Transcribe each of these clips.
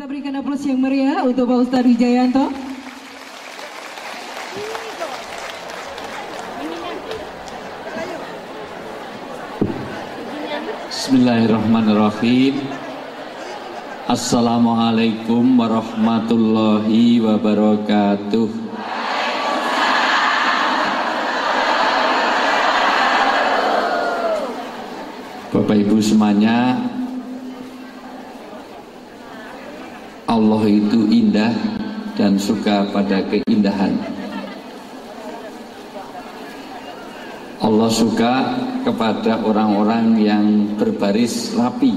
Kita berikan aplaus yang meriah untuk Pak Ustadz Wijayanto. Bismillahirrahmanirrahim. Assalamualaikum warahmatullahi wabarakatuh. Bapak Ibu semuanya, Allah itu indah dan suka pada keindahan. Allah suka kepada orang-orang yang berbaris rapi,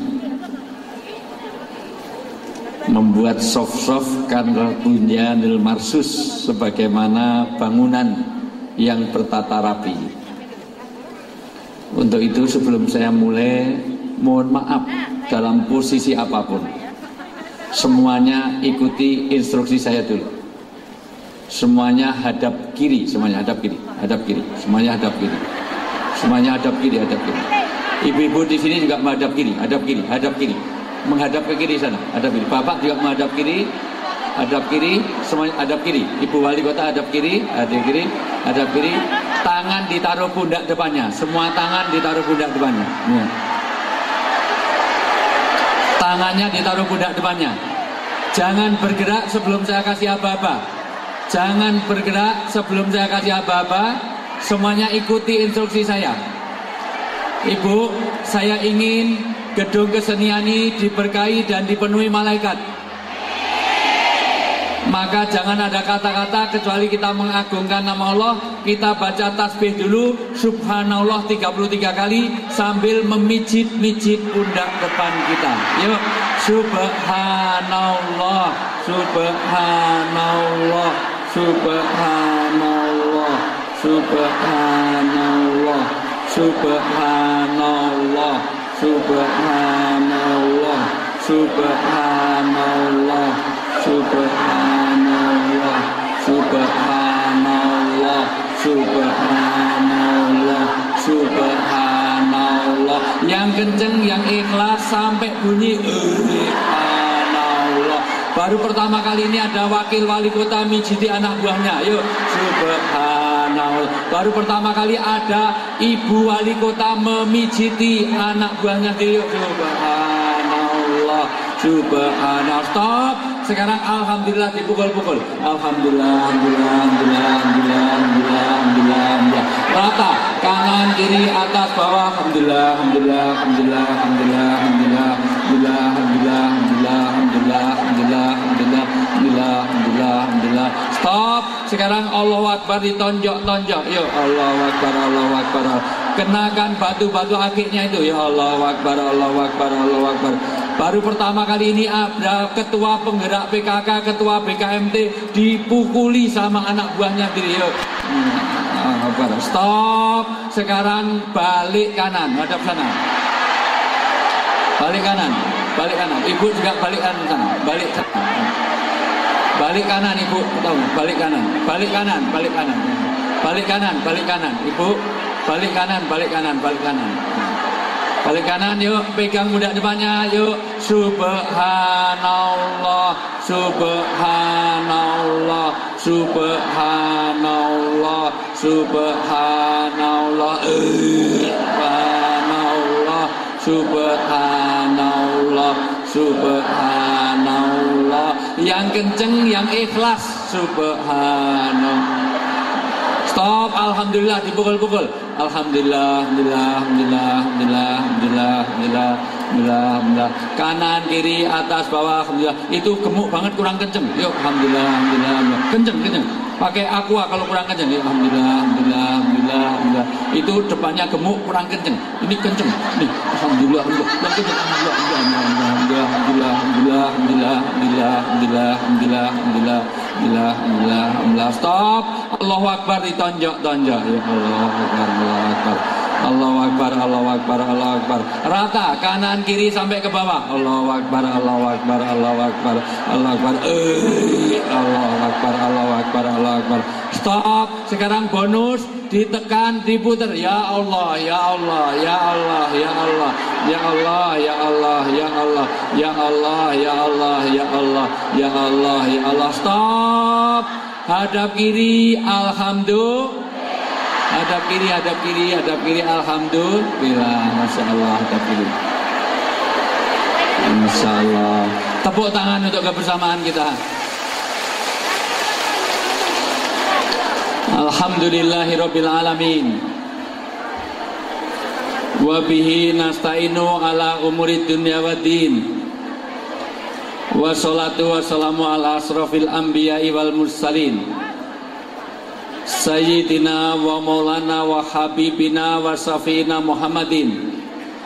membuat soft-soft karena bunyanil marsus, sebagaimana bangunan yang bertata rapi. Untuk itu sebelum saya mulai, mohon maaf dalam posisi apapun, semuanya ikuti instruksi saya dulu. Semuanya hadap kiri, semuanya hadap kiri, hadap kiri, semuanya hadap kiri, semuanya hadap kiri, hadap kiri. Ibu-ibu di sini juga menghadap kiri, hadap kiri, hadap kiri, menghadap ke kiri sana, hadap kiri. Bapak juga menghadap kiri, hadap kiri, semuanya hadap kiri. Ibu wali kota hadap kiri, hadap kiri, hadap kiri. Tangan ditaruh pundak depannya, semua tangan ditaruh pundak depannya. Ya. Tangannya ditaruh pundak depannya. Jangan bergerak sebelum saya kasih aba-aba. Jangan bergerak sebelum saya kasih aba-aba. Semuanya ikuti instruksi saya. Ibu, saya ingin gedung kesenian ini diberkahi dan dipenuhi malaikat. Maka jangan ada kata-kata kecuali kita mengagungkan nama Allah. Kita baca tasbih dulu, subhanallah 33 kali sambil memijit-mijit pundak depan kita. Yuk, subhanallah, subhanallah, subhanallah, subhanallah, subhanallah, subhanallah, subhanallah, subhanallah, subhanallah, subhanallah, subhanallah. Yang kenceng, yang ikhlas sampai bunyi subhanallah. Baru pertama kali ini ada wakil wali kota mijiti anak buahnya. Yuk, subhanallah. Baru pertama kali ada ibu wali kota memijiti anak buahnya. Yuk, subhanallah, subhanallah. Stop. Sekarang alhamdulillah dipukul-pukul. Alhamdulillah, alhamdulillah, alhamdulillah, alhamdulillah, alhamdulillah, alhamdulillah. Rata, kanan, kiri, atas, bawah. Alhamdulillah, alhamdulillah, alhamdulillah, alhamdulillah, alhamdulillah, alhamdulillah, alhamdulillah, alhamdulillah, alhamdulillah, alhamdulillah, alhamdulillah, alhamdulillah, alhamdulillah, alhamdulillah. Stop. Sekarang Allahu Akbar ditonjok-tonjok. Yuk, Allahu Akbar, Allahu Akbar. Kenakan batu-batu akiknya itu. Ya Allahu Akbar, Allahu Akbar, Allahu Akbar. Baru pertama kali ini ada ketua penggerak PKK, ketua BKMT dipukuli sama anak buahnya diri. Yuk. Stop. Sekarang balik kanan, hadap sana. Balik kanan, balik kanan. Ibu juga balik kanan sana, balik kanan. Balik kanan ibu, tahu? Balik kanan, balik kanan, balik kanan. Balik kanan, balik kanan. Ibu, balik kanan, balik kanan, balik kanan. Balik kanan, yuk, pegang pundak depannya, yuk. Subhanallah, subhanallah, subhanallah, subhanallah, subhanallah, subhanallah, subhanallah. Yang kenceng, yang ikhlas, subhanallah. Stop, alhamdulillah dipukul-pukul. Alhamdulillah, alhamdulillah, alhamdulillah, alhamdulillah, alhamdulillah, alhamdulillah, alhamdulillah, alhamdulillah. Kanan, kiri, atas, bawah, alhamdulillah. Itu gemuk banget, kurang kenceng. Yuk, alhamdulillah, alhamdulillah, alhamdulillah. Kenceng, kenceng. Pakai aqua kalau kurang kenceng. Yuk, alhamdulillah, alhamdulillah, alhamdulillah, alhamdulillah. Itu depannya gemuk, kurang kenceng. Ini kenceng. Nih, alhamdulillah, alhamdulillah. Yang kenceng, alhamdulillah, alhamdulillah, alhamdulillah, alhamdulillah, alhamdulillah, alhamdulillah, alhamdulillah, alhamdulillah, alhamdulillah, alhamdulillah, alhamdulillah. Stop. Allahu Akbar ditonjok-tonjok. Ya Allah Akbar, Allahu Akbar. Allahu Akbar, Allahu Akbar, Allahu Akbar. Rata, kanan kiri sampai ke bawah. Allahu Akbar, Allahu Akbar, Allahu Akbar, Allahu Akbar. Allahu Akbar, Allahu Akbar, Allahu Akbar. Stop. Sekarang bonus, ditekan, diputer. Ya Allah, ya Allah, ya Allah, ya Allah, ya Allah, ya Allah, ya Allah, ya Allah, ya Allah, ya Allah, ya Allah, ya Allah. Stop. Hadap kiri, alhamdulillah. Hadap kiri, hadap kiri, hadap kiri, alhamdulillah. Masya Allah, hadap kiri. Masya Allah. Tepuk tangan untuk kebersamaan kita. Alhamdulillahirabbil alamin. Wa bihi nasta'inu ala umurid dunya waddin. Wassalatu wassalamu ala asrofil anbiya'i wal mursalin Sayyidina wa maulana wa habibina wa safina Muhammadin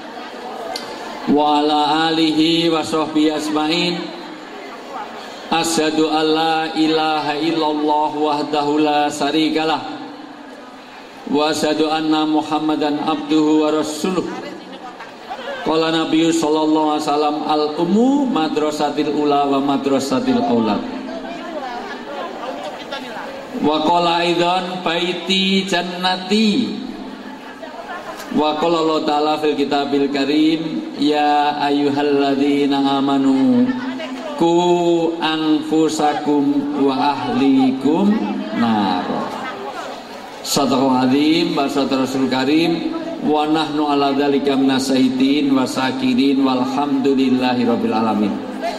wa ala alihi wa sahbihi asma'in. Asyhadu an la ilaha illallah wahdahu la syarikalah wa asyhadu anna Muhammadan abduhu wa rasuluh. Qala Nabi sallallahu alaihi wasallam al-ummu madrasatil ula wa madrasatil aulad. Wa qala aidan baiti jannati. Wa qala Allah ta'ala fil kitabil karim ya ayyuhalladzina amanu ku anfusakum wa ahlikum nar. Sadaqallahul azim wa sadaqar rasul karim wa nahnu ala dzalika minasyahitin wa sakirin walhamdulillahi rabbil alamin.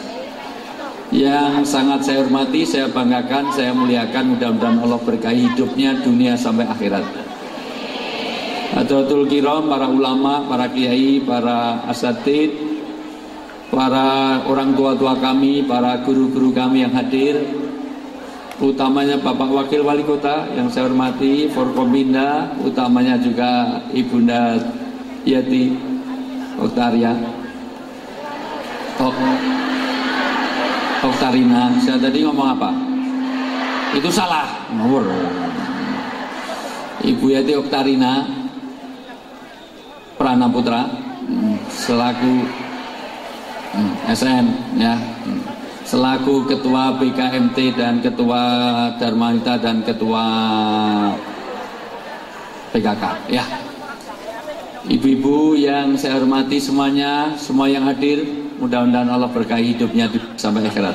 Yang sangat saya hormati, saya banggakan, saya muliakan, mudah-mudahan Allah berkahi hidupnya dunia sampai akhirat. Hadratul kiram, para ulama, para kiai, para asatid, para orang tua-tua kami, para guru-guru kami yang hadir, utamanya Bapak Wakil Wali Kota yang saya hormati, Forkompinda, utamanya juga Ibunda Yati Oktaria Oktarina. Saya tadi ngomong apa? Itu salah, ngawur. Ibu Yati Oktarina Prana Putra selaku SN ya, selaku ketua BKMT dan ketua Dharmanita dan ketua PKK ya. Ibu-ibu yang saya hormati semuanya, semua yang hadir, mudah-mudahan Allah berkahi hidupnya sampai akhirat.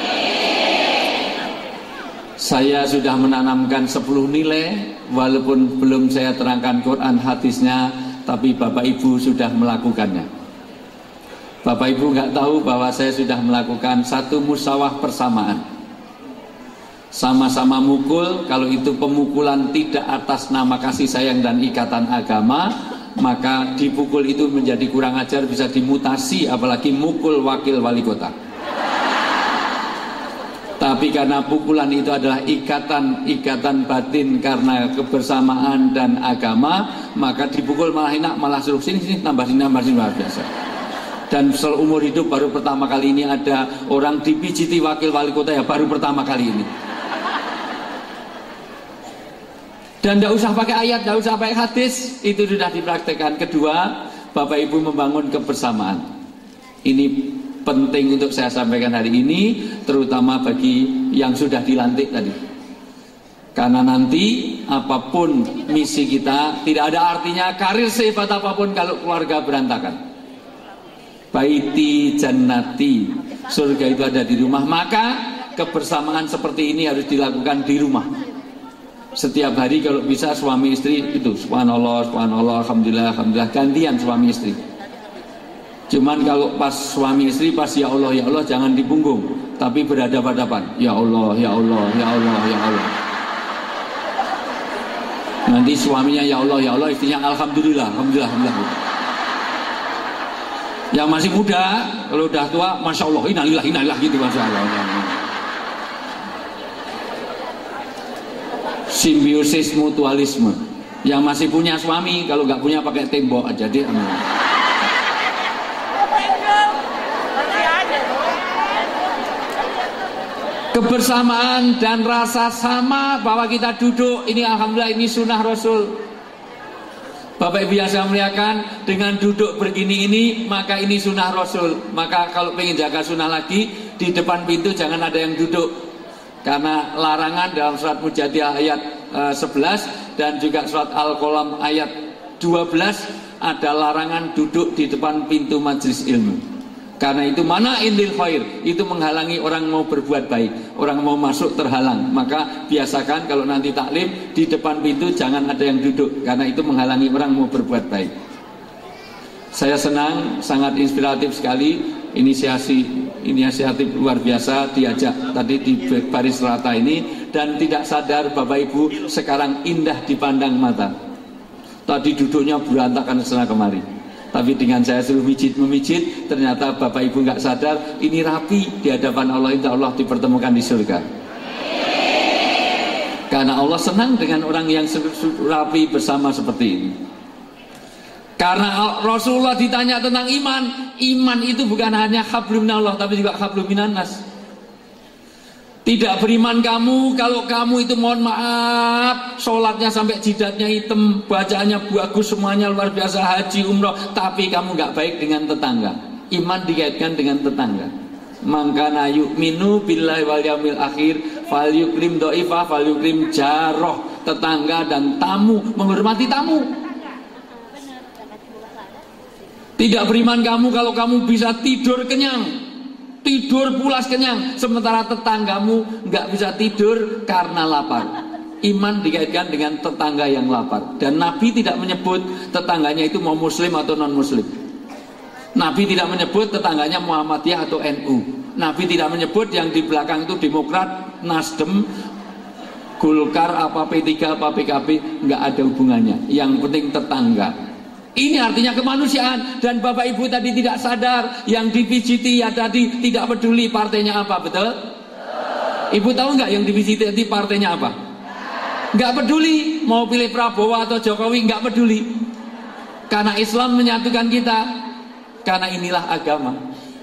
Saya sudah menanamkan 10 nilai, walaupun belum saya terangkan Quran hadisnya, tapi Bapak Ibu sudah melakukannya. Bapak Ibu nggak tahu bahwa saya sudah melakukan satu musawah persamaan. Sama-sama mukul, kalau itu pemukulan tidak atas nama kasih sayang dan ikatan agama, maka dipukul itu menjadi kurang ajar, bisa dimutasi, apalagi mukul wakil wali kota. Tapi karena pukulan itu adalah ikatan batin karena kebersamaan dan agama, maka dipukul malah enak, malah suruh sini tambah sini luar biasa. Dan seumur hidup baru pertama kali ini ada orang dipijiti wakil wali kota, ya baru pertama kali ini. Dan tidak usah pakai ayat, tidak usah pakai hadis, itu sudah dipraktekkan. Kedua, Bapak Ibu membangun kebersamaan. Ini penting untuk saya sampaikan hari ini, terutama bagi yang sudah dilantik tadi. Karena nanti apapun misi kita, tidak ada artinya karir sehebat apapun kalau keluarga berantakan. Baiti jannati, surga itu ada di rumah, maka kebersamaan seperti ini harus dilakukan di rumah. Setiap hari kalau bisa suami istri itu subhanallah, subhanallah, alhamdulillah, alhamdulillah, gantian suami istri. Cuman kalau pas suami istri pas ya Allah jangan di punggung, tapi berhadapan-hadapan. Ya Allah, ya Allah, ya Allah, ya Allah. Nanti suaminya ya Allah, istrinya alhamdulillah, alhamdulillah, alhamdulillah. Yang masih muda, kalau udah tua, masya Allah, innalillah gitu, masya Allah. Simbiosis mutualisme. Yang masih punya suami, kalau nggak punya pakai tembok aja deh. Kebersamaan dan rasa sama bahwa kita duduk ini, alhamdulillah, ini sunnah Rasul. Bapak Ibu yang saya muliakan, dengan duduk begini ini, maka ini sunnah Rasul. Maka kalau pengen jaga sunnah lagi, di depan pintu jangan ada yang duduk. Karena larangan dalam surat Mujadilah ayat 11 dan juga surat Al-Qalam ayat 12 ada larangan duduk di depan pintu majelis ilmu. Karena itu mana indil khair, itu menghalangi orang mau berbuat baik, orang mau masuk terhalang. Maka biasakan kalau nanti taklim di depan pintu jangan ada yang duduk, karena itu menghalangi orang mau berbuat baik. Saya senang, sangat inspiratif sekali inisiatif luar biasa diajak tadi di baris rata ini, dan tidak sadar Bapak Ibu sekarang indah dipandang mata. Tadi duduknya berantakan kesana kemari. Tapi dengan saya suruh memijit, ternyata Bapak Ibu nggak sadar, ini rapi di hadapan Allah, insya Allah dipertemukan di surga. Karena Allah senang dengan orang yang rapi bersama seperti ini. Karena Rasulullah ditanya tentang iman, iman itu bukan hanya hablum minallah, tapi juga hablum minannas. Tidak beriman kamu kalau kamu itu mohon maaf sholatnya sampai jidatnya hitam, bacaannya bagus semuanya luar biasa, haji umroh, tapi kamu nggak baik dengan tetangga. Iman dikaitkan dengan tetangga. Mangkana yu'minu billahi wal yaumil akhir fal yukrim dhaifah fal yukrim jaroh, tetangga dan tamu, menghormati tamu. Tidak beriman kamu kalau kamu bisa tidur kenyang, tidur pulas kenyang, sementara tetanggamu nggak bisa tidur karena lapar. Iman dikaitkan dengan tetangga yang lapar. Dan Nabi tidak menyebut tetangganya itu mau muslim atau non muslim. Nabi tidak menyebut tetangganya Muhammadiyah atau NU. Nabi tidak menyebut yang di belakang itu Demokrat, Nasdem, Golkar, apa P3, apa PKB, nggak ada hubungannya. Yang penting tetangga. Ini artinya kemanusiaan. Dan Bapak Ibu tadi tidak sadar, yang dipijiti ya tadi tidak peduli partainya apa, betul? Ibu tahu nggak yang dipijiti tadi partainya apa? Nggak peduli, mau pilih Prabowo atau Jokowi nggak peduli. Karena Islam menyatukan kita. Karena inilah agama.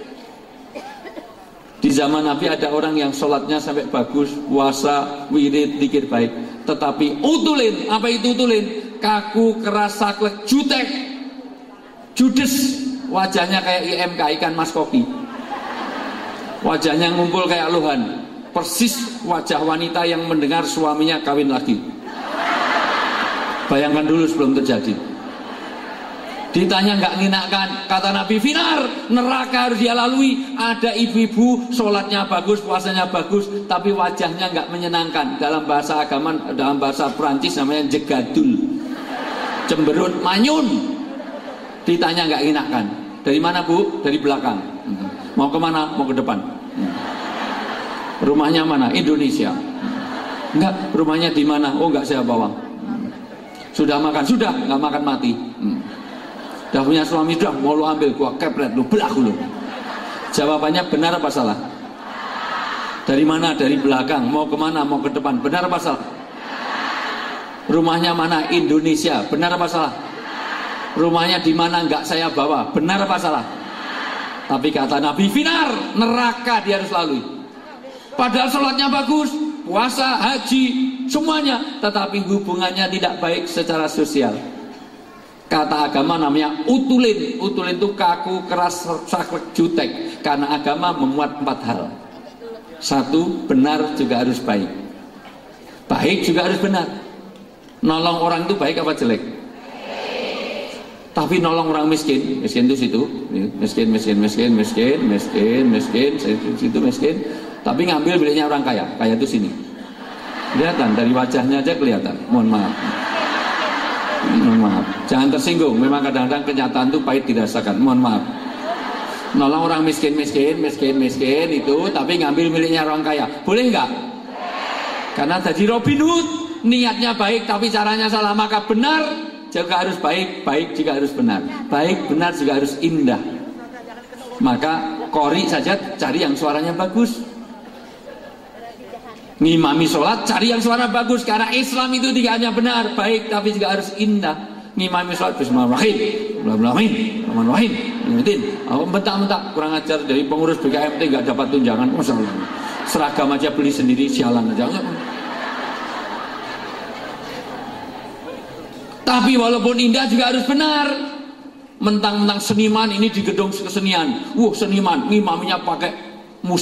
Di zaman Nabi ada orang yang sholatnya sampai bagus, puasa, wirid, zikir baik, tetapi utulin, apa itu utulin? Kaku, keras, saklek, jutek, judes, wajahnya kayak IMK, ikan mas koki, wajahnya ngumpul kayak luhan, persis wajah wanita yang mendengar suaminya kawin lagi. Bayangkan dulu sebelum terjadi. Ditanya nggak nginakkan, kata Nabi, finar, neraka harus dia lalui. Ada ibu-ibu sholatnya bagus, puasanya bagus, tapi wajahnya nggak menyenangkan. Dalam bahasa agama, dalam bahasa Perancis namanya jegadul, cemberut, manyun. Ditanya nggak nginakkan, dari mana Bu? Dari belakang. Mau kemana? Mau ke depan. Rumahnya mana? Indonesia. Enggak, rumahnya di mana? Oh nggak saya bawa. Sudah makan? Sudah, nggak makan mati. Dah punya suami, sudah mau lu ambil, gua kepret lu, belah lu. Jawabannya benar apa salah? Dari mana? Dari belakang. Mau kemana? Mau ke depan. Benar apa salah? Rumahnya mana? Indonesia. Benar apa salah? Rumahnya di mana? Enggak saya bawa. Benar apa salah? Tapi kata Nabi, finar, neraka dia harus lalui. Padahal sholatnya bagus, puasa, haji, semuanya, tetapi hubungannya tidak baik secara sosial. Kata agama namanya utulin. Utulin itu kaku, keras, saklek, jutek. Karena agama memuat 4 hal. 1, benar juga harus baik. Baik juga harus benar. Nolong orang itu baik apa jelek? Tapi nolong orang miskin, miskin itu situ, miskin, situ miskin. Tapi ngambil miliknya orang kaya, kaya itu sini. Kelihatan dari wajahnya aja kelihatan. Mohon maaf. Mohon maaf, jangan tersinggung. Memang kadang-kadang kenyataan itu pahit dirasakan. Mohon maaf. Nolong orang miskin itu, tapi ngambil miliknya orang kaya, boleh nggak? Karena jadi Robin Hood, niatnya baik tapi caranya salah. Maka benar juga harus baik, baik juga harus benar, baik benar juga harus indah. Maka qori saja cari yang suaranya bagus. Ngimami sholat cari yang suara bagus, karena Islam itu tidak hanya benar, baik, tapi juga harus indah. Ngimami sholat bismillahirrahmanirrahim, bismillahirrahmanirrahim, ingetin, bentak-bentak kurang ajar dari pengurus BKMT nggak dapat tunjangan, masalah. Seragam aja beli sendiri, sialan aja. Tapi walaupun indah juga harus benar. Mentang-mentang seniman ini di gedung kesenian, seniman ngimaminya pakai musik.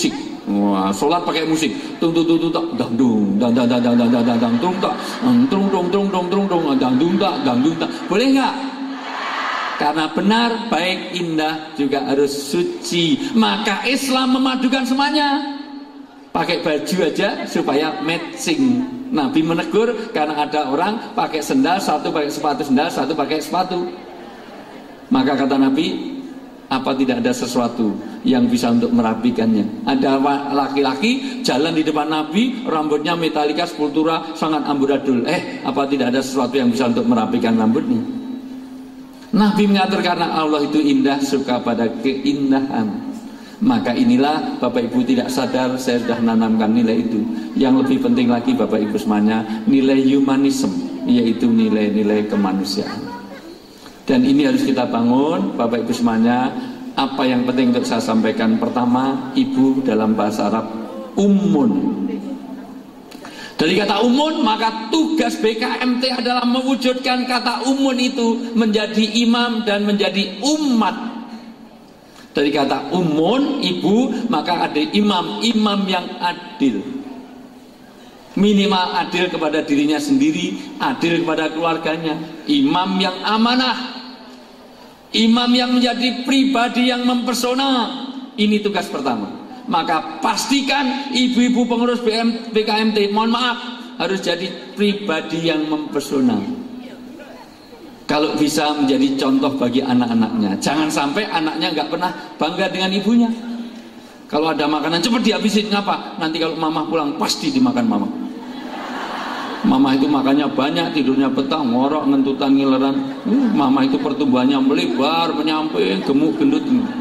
Wah, sholat pakai musik. Tung tung tung tung dang dung dang dang dang dang dang dang dang tung tak tung tung tung tung tung tung dang dung tak dang dung tak. Boleh nggak? Karena benar, baik, indah juga harus suci. Maka Islam memadukan semuanya. Pakai baju aja supaya matching. Nabi menegur karena ada orang pakai sendal, satu pakai sepatu sendal, satu pakai sepatu. Maka kata Nabi, apa tidak ada sesuatu yang bisa untuk merapikannya? Ada laki-laki jalan di depan Nabi, rambutnya metalika, sepultura, sangat amburadul. Apa tidak ada sesuatu yang bisa untuk merapikan rambutnya? Nabi mengatur karena Allah itu indah, suka pada keindahan. Maka inilah Bapak Ibu tidak sadar saya sudah menanamkan nilai itu. Yang lebih penting lagi Bapak Ibu semuanya, nilai humanisme, yaitu nilai-nilai kemanusiaan. Dan ini harus kita bangun Bapak Ibu semuanya. Apa yang penting untuk saya sampaikan? Pertama, ibu dalam bahasa Arab ummun. Dari kata umun, maka tugas BKMT adalah mewujudkan kata umun itu menjadi imam dan menjadi umat. Dari kata umun, ibu, maka ada imam yang adil. Minimal adil kepada dirinya sendiri, adil kepada keluarganya. Imam yang amanah, imam yang menjadi pribadi yang mempesona. Ini tugas pertama. Maka pastikan ibu-ibu pengurus BKMT, mohon maaf, harus jadi pribadi yang mempesona. Kalau bisa menjadi contoh bagi anak-anaknya. Jangan sampai anaknya nggak pernah bangga dengan ibunya. Kalau ada makanan cepat dihabisin, ngapa? Nanti kalau mama pulang pasti dimakan mama. Mama itu makannya banyak, tidurnya petang, ngorok, ngentutan, ngileran. Mama itu pertumbuhannya melebar, menyamping, gemuk, gendut.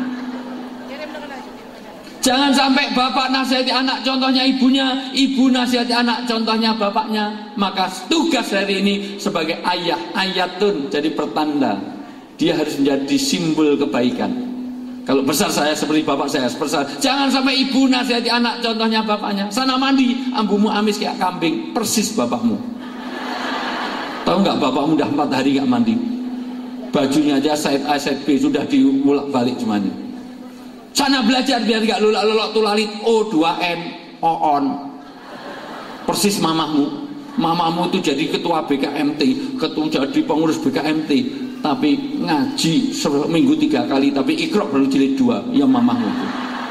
Jangan sampai bapak nasihati anak, contohnya ibunya, ibu nasihati anak, contohnya bapaknya. Maka tugas hari ini sebagai ayah, ayatun, jadi pertanda. Dia harus menjadi simbol kebaikan. Kalau besar saya seperti bapak saya, besar. Jangan sampai ibu nasihati anak, contohnya bapaknya. Sana mandi, ambumu amis kayak kambing, persis bapakmu. Tahu nggak bapakmu udah 4 hari nggak mandi? Bajunya aja side A, side B, sudah diulak balik semuanya. Sana belajar biar gak lulak-lulak tulalit O2N, OON. Persis mamamu. Mamamu itu jadi ketua BKMT, jadi pengurus BKMT, tapi ngaji seminggu 3 kali, tapi ikrok baru jilid 2. Ya mamamu itu.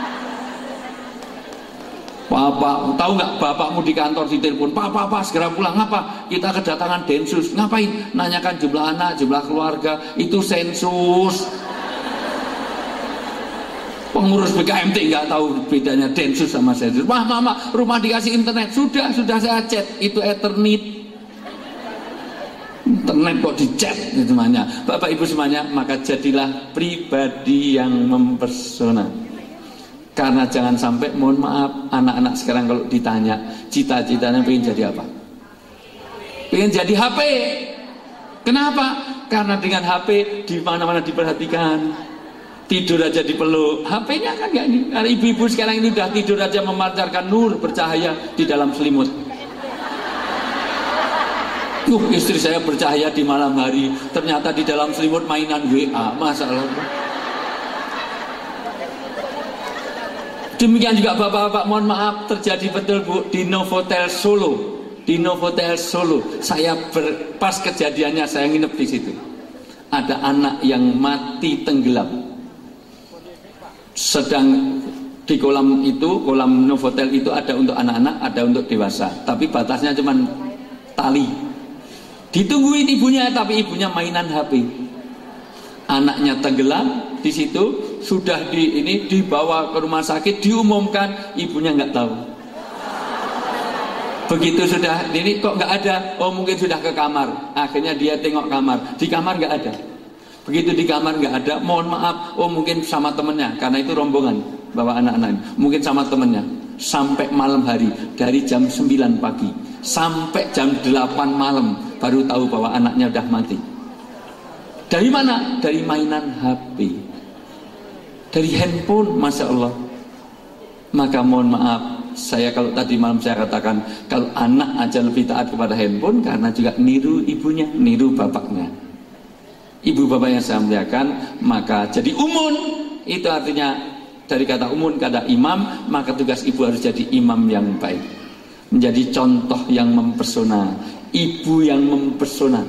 Papa, tahu nggak bapakmu di kantor ditelepon, Papa segera pulang. Ngapa? Kita kedatangan Densus. Ngapain? Nanyakan jumlah anak, jumlah keluarga. Itu sensus. Pengurus BKMT nggak tahu bedanya Densus sama sensus. Wah mama, rumah dikasih internet. Sudah saya chat. Itu Ethernet. Internet kok di chat semuanya. Bapak Ibu semuanya, maka jadilah pribadi yang mempesona. Karena jangan sampai, mohon maaf, anak-anak sekarang kalau ditanya cita-citanya pengen jadi apa? Pengen jadi HP. Kenapa? Karena dengan HP di mana-mana diperhatikan. Tidur aja dipeluk, HP-nya kan gak ini. Karena ibu-ibu sekarang ini udah tidur aja memancarkan nur bercahaya di dalam selimut. Istri saya bercahaya di malam hari, ternyata di dalam selimut mainan WA, masalah. Demikian juga bapak-bapak, mohon maaf, terjadi betul Bu di Novotel Solo. Di Novotel Solo, saya pas kejadiannya saya nginep di situ. Ada anak yang mati tenggelam. Sedang di kolam itu, kolam Novotel itu ada untuk anak-anak, ada untuk dewasa, tapi batasnya cuma tali. Ditungguin ibunya, tapi ibunya mainan HP. Anaknya tenggelam di situ, sudah dibawa ke rumah sakit, diumumkan, ibunya nggak tahu. Begitu sudah ini kok nggak ada, oh mungkin sudah ke kamar. Akhirnya dia tengok kamar, di kamar nggak ada. Begitu di kamar nggak ada, mohon maaf, oh mungkin sama temennya, karena itu rombongan bawa anak-anak, mungkin sama temennya. Sampai malam hari, dari jam 9 pagi sampai jam 8 malam baru tahu bahwa anaknya udah mati. Dari mana? Dari mainan HP, dari handphone, Masya Allah. Maka mohon maaf, saya kalau tadi malam saya katakan, kalau anak aja lebih taat kepada handphone, karena juga niru ibunya, niru bapaknya. Ibu bapak yang saya muliakan, maka jadi umun itu artinya dari kata umun kata imam, maka tugas ibu harus jadi imam yang baik, menjadi contoh yang mempesona, ibu yang mempesona.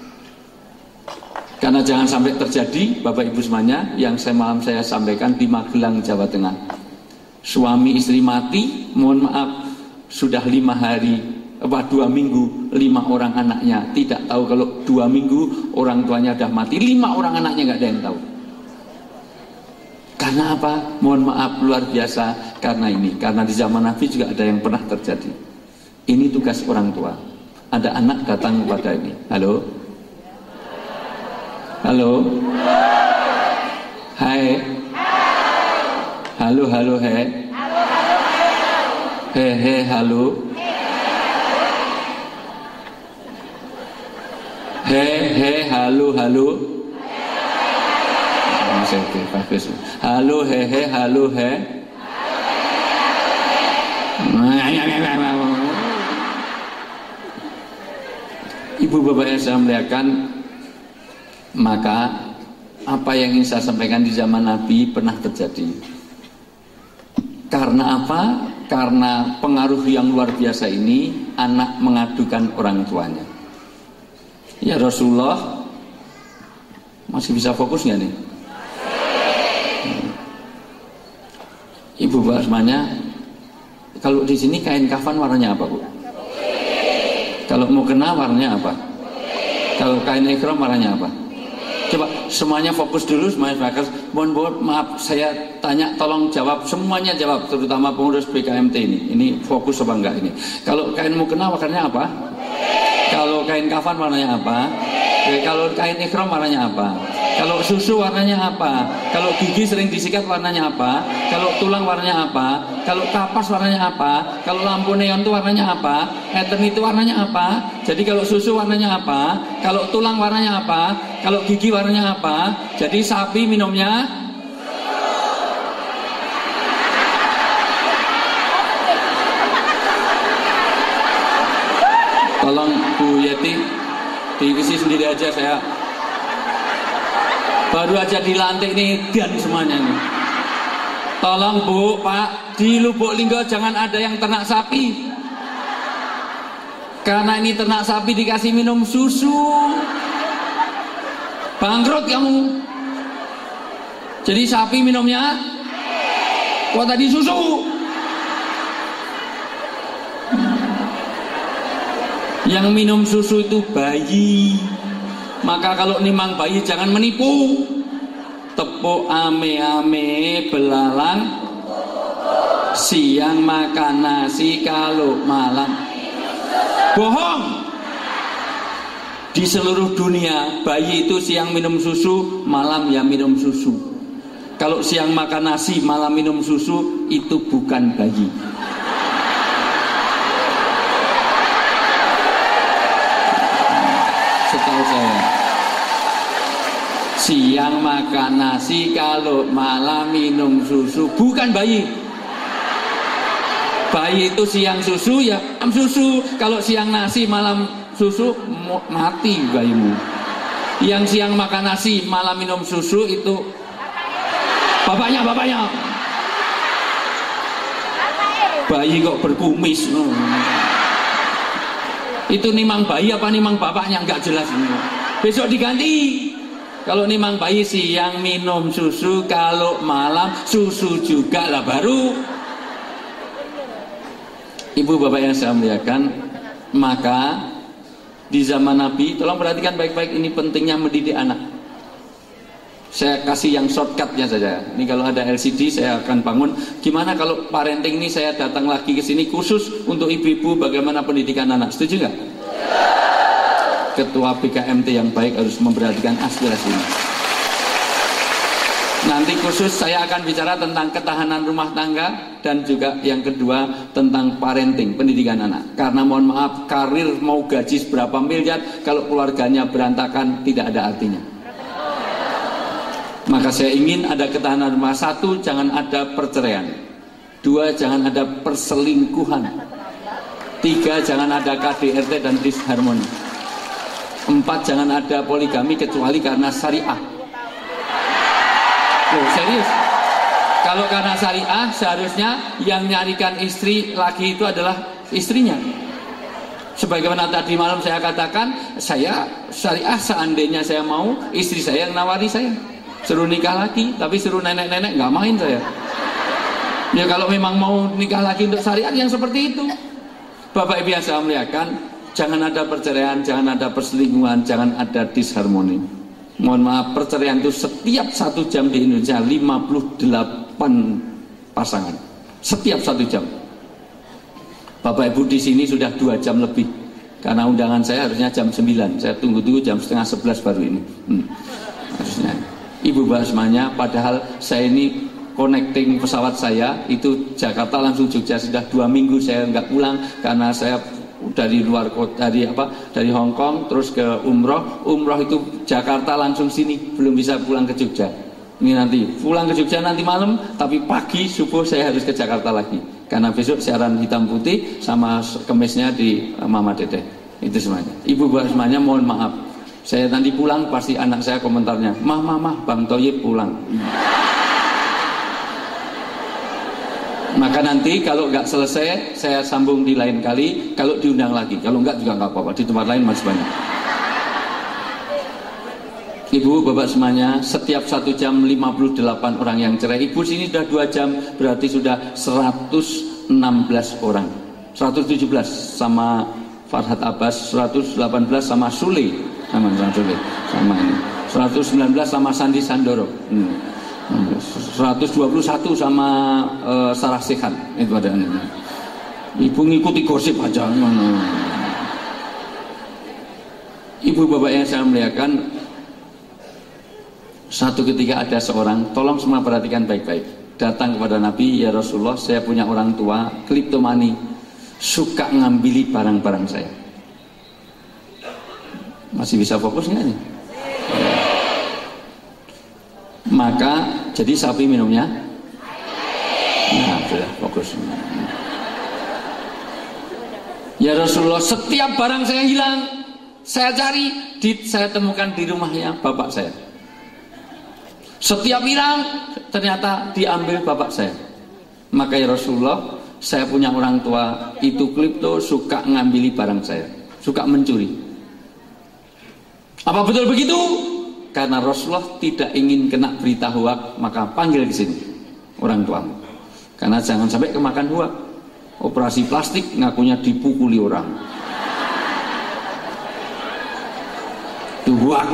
Karena jangan sampai terjadi Bapak Ibu semuanya yang malam saya sampaikan di Magelang, Jawa Tengah. Suami istri mati, mohon maaf, sudah 5 hari, 2 minggu, 5 orang anaknya tidak tahu kalau 2 minggu orang tuanya sudah mati, 5 orang anaknya nggak ada yang tahu. Karena apa? Mohon maaf, luar biasa karena ini. Karena di zaman Nabi juga ada yang pernah terjadi. Ini tugas orang tua. Ada anak datang kepada ini. Halo? Halo? Hai? Halo, halo, hai? He, halo? He, halo, halo? Oke, bagus. Halo, hehe, halo, he. Ibu bapak yang saya muliakan, maka apa yang ingin saya sampaikan di zaman Nabi pernah terjadi. Karena apa? Karena pengaruh yang luar biasa ini, anak mengadukan orang tuanya. Ya Rasulullah, masih bisa fokus nggak nih? Ibu bapak semuanya, kalau di sini kain kafan warnanya apa, Bu? Kalau mau kena warnanya apa? Kalau kain ikhram warnanya apa? Coba semuanya fokus dulu, semuanya fokus. Mohon maaf, saya tanya, tolong jawab, semuanya jawab, terutama pengurus BKMT ini. Ini fokus apa enggak ini? Kalau kain mukena warnanya apa? Kalau kain kafan warnanya apa? Kalau kain ikhram warnanya apa? Kalau susu warnanya apa? Kalau gigi sering disikat warnanya apa? Kalau tulang warnanya apa? Kalau kapas warnanya apa? Kalau lampu neon itu warnanya apa? Eternity warnanya apa? Jadi kalau susu warnanya apa? Kalau tulang warnanya apa? Kalau gigi warnanya apa? Jadi sapi minumnya tolong Bu Yeti diisi sendiri aja, saya baru aja dilantik nih dan semuanya nih. Tolong Bu, Pak, di Lubuk Linggo jangan ada yang ternak sapi. Karena ini ternak sapi dikasih minum susu, bangkrut kamu. Jadi sapi minumnya kok tadi susu. Yang minum susu itu bayi. Maka kalau nimang bayi jangan menipu. Tepuk ame-ame belalang, siang makan nasi, kalau malam bohong. Di seluruh dunia bayi itu siang minum susu, malam ya minum susu. Kalau siang makan nasi, malam minum susu, itu bukan bayi. Setahu saya, siang makan nasi, kalau malam minum susu, bukan bayi. Bayi itu siang susu ya malam susu. Kalau siang nasi malam susu, mati bayimu. Yang siang makan nasi malam minum susu itu bapaknya. Bayi kok berkumis. Itu nimang bayi apa nimang bapaknya nggak jelas. Besok diganti. Kalau nimang bayi siang minum susu, kalau malam susu juga lah baru. Ibu bapak yang saya muliakan, maka di zaman Nabi, tolong perhatikan baik-baik, ini pentingnya mendidik anak. Saya kasih yang shortcutnya saja. Ini kalau ada LCD saya akan bangun. Gimana kalau parenting ini saya datang lagi ke sini khusus untuk ibu-ibu bagaimana pendidikan anak. Setuju nggak? Ketua BKMT yang baik harus memperhatikan aspirasi ini. Nanti khusus saya akan bicara tentang ketahanan rumah tangga dan juga yang kedua tentang parenting, pendidikan anak. Karena mohon maaf, karir mau gaji seberapa miliar kalau keluarganya berantakan tidak ada artinya. Maka saya ingin ada ketahanan rumah. 1, jangan ada perceraian. 2, jangan ada perselingkuhan. 3, jangan ada KDRT dan disharmoni. 4, jangan ada poligami kecuali karena syariah. Loh, serius. Kalau karena syariah, seharusnya yang nyarikan istri laki itu adalah istrinya. Sebagaimana tadi malam saya katakan, saya syariah seandainya saya mau, istri saya yang nawari saya. Suruh nikah lagi, tapi suruh nenek-nenek nggak main saya. Ya kalau memang mau nikah lagi untuk syariat yang seperti itu. Bapak Ibu yang saya muliakan, jangan ada perceraian, jangan ada perselingkuhan, jangan ada disharmoni. Mohon maaf, perceraian itu setiap 1 jam di Indonesia 58 pasangan. Setiap 1 jam. Bapak Ibu di sini sudah 2 jam lebih. Karena undangan saya harusnya jam 9. Saya tunggu-tunggu jam setengah 11 baru ini. Harusnya. Ibu bapak semuanya, padahal saya ini connecting pesawat saya itu Jakarta langsung Jogja, sudah 2 minggu saya nggak pulang karena saya dari luar kota, dari Hong Kong terus ke umroh itu Jakarta langsung sini, belum bisa pulang ke Jogja. Ini nanti pulang ke Jogja nanti malam, tapi pagi subuh saya harus ke Jakarta lagi karena besok siaran hitam putih sama kemisnya di Mama Dede. Itu semuanya. Ibu bapak semuanya mohon maaf, saya nanti pulang pasti anak saya komentarnya, mah Bang Thoyib pulang. Maka nanti kalau nggak selesai saya sambung di lain kali, kalau diundang lagi, kalau nggak juga nggak apa-apa, di tempat lain masih banyak. Ibu bapak semuanya, setiap 1 jam 58 orang yang cerai. Ibu sini sudah 2 jam, berarti sudah 116 orang. 117 sama Farhad Abbas, 118 sama Sule, sama ini. 119 sama Sandi Sandoro. 121 sama Sarah Sekhan. Itu ada. Ibu ngikuti gosip aja. Ibu bapak yang saya muliakan, satu ketika ada seorang, tolong semua perhatikan baik-baik, datang kepada Nabi, ya Rasulullah, saya punya orang tua kleptomani, suka ngambili barang-barang saya. Masih bisa fokus nggak nih? Maka jadi sapi minumnya, nah sudah fokus. Ya Rasulullah, setiap barang saya hilang, saya cari, saya temukan di rumahnya bapak saya. Setiap hilang, ternyata diambil bapak saya. Maka ya Rasulullah, saya punya orang tua itu klepto, suka ngambili barang saya, suka mencuri. Apa betul begitu? Karena Rasulullah tidak ingin kena berita hoak, maka panggil di sini orang tuamu. Karena jangan sampai kemakan hoak. Operasi plastik ngakunya dipukuli orang. Itu hoak.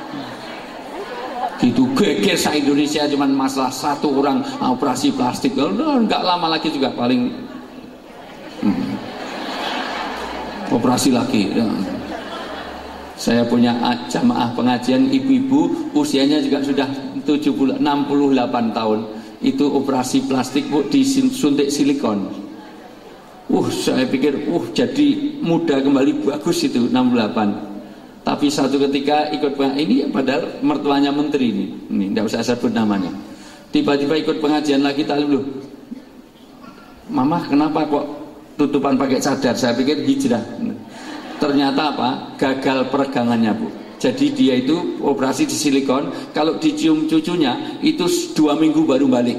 Gitu geger sa Indonesia cuman masalah 1 orang operasi plastik. Enggak lama lagi juga paling operasi lagi. Saya punya jamaah pengajian ibu-ibu, usianya juga sudah 68 tahun. Itu operasi plastik, Bu, disuntik silikon. Saya pikir, jadi muda kembali, bagus itu 68. Tapi satu ketika ikut ini padahal mertuanya menteri ini tidak usah sebut namanya. Tiba-tiba ikut pengajian lagi, taklim, loh, Mama kenapa kok tutupan pakai cadar? Saya pikir hijrah. Ternyata apa? Gagal peregangannya, Bu. Jadi dia itu operasi di silikon, kalau dicium cucunya itu 2 minggu baru balik.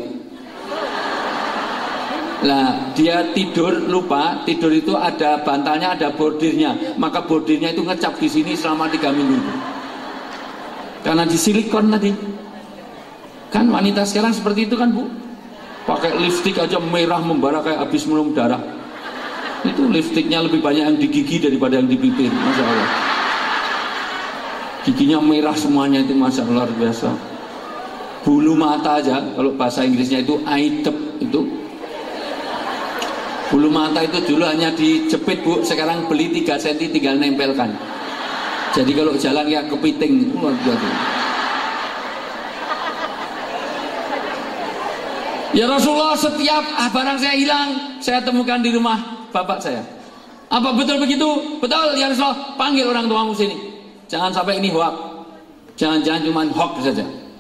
Nah, dia tidur lupa, tidur itu ada bantalnya, ada bordirnya, maka bordirnya itu ngecap di sini selama 3 minggu. Karena di silikon tadi. Kan wanita sekarang seperti itu kan, Bu. Pakai lipstik aja merah membara kayak habis minum darah. Itu lipstiknya lebih banyak yang di gigi daripada yang di bibir, Masya Allah. Giginya merah semuanya itu, Masya Allah, luar biasa. Bulu mata aja, kalau bahasa Inggrisnya itu eye tep, itu bulu mata itu dulu hanya dijepit, Bu, sekarang beli 3 cm tinggal nempelkan. Jadi kalau jalan kayak kepiting, luar biasa. Ya Rasulullah, setiap barang saya hilang, saya temukan di rumah bapak saya. Apa betul begitu? Betul ya Rasulullah, panggil orang tuamu sini. Jangan sampai ini hoak. Jangan-jangan cuma hoak saja.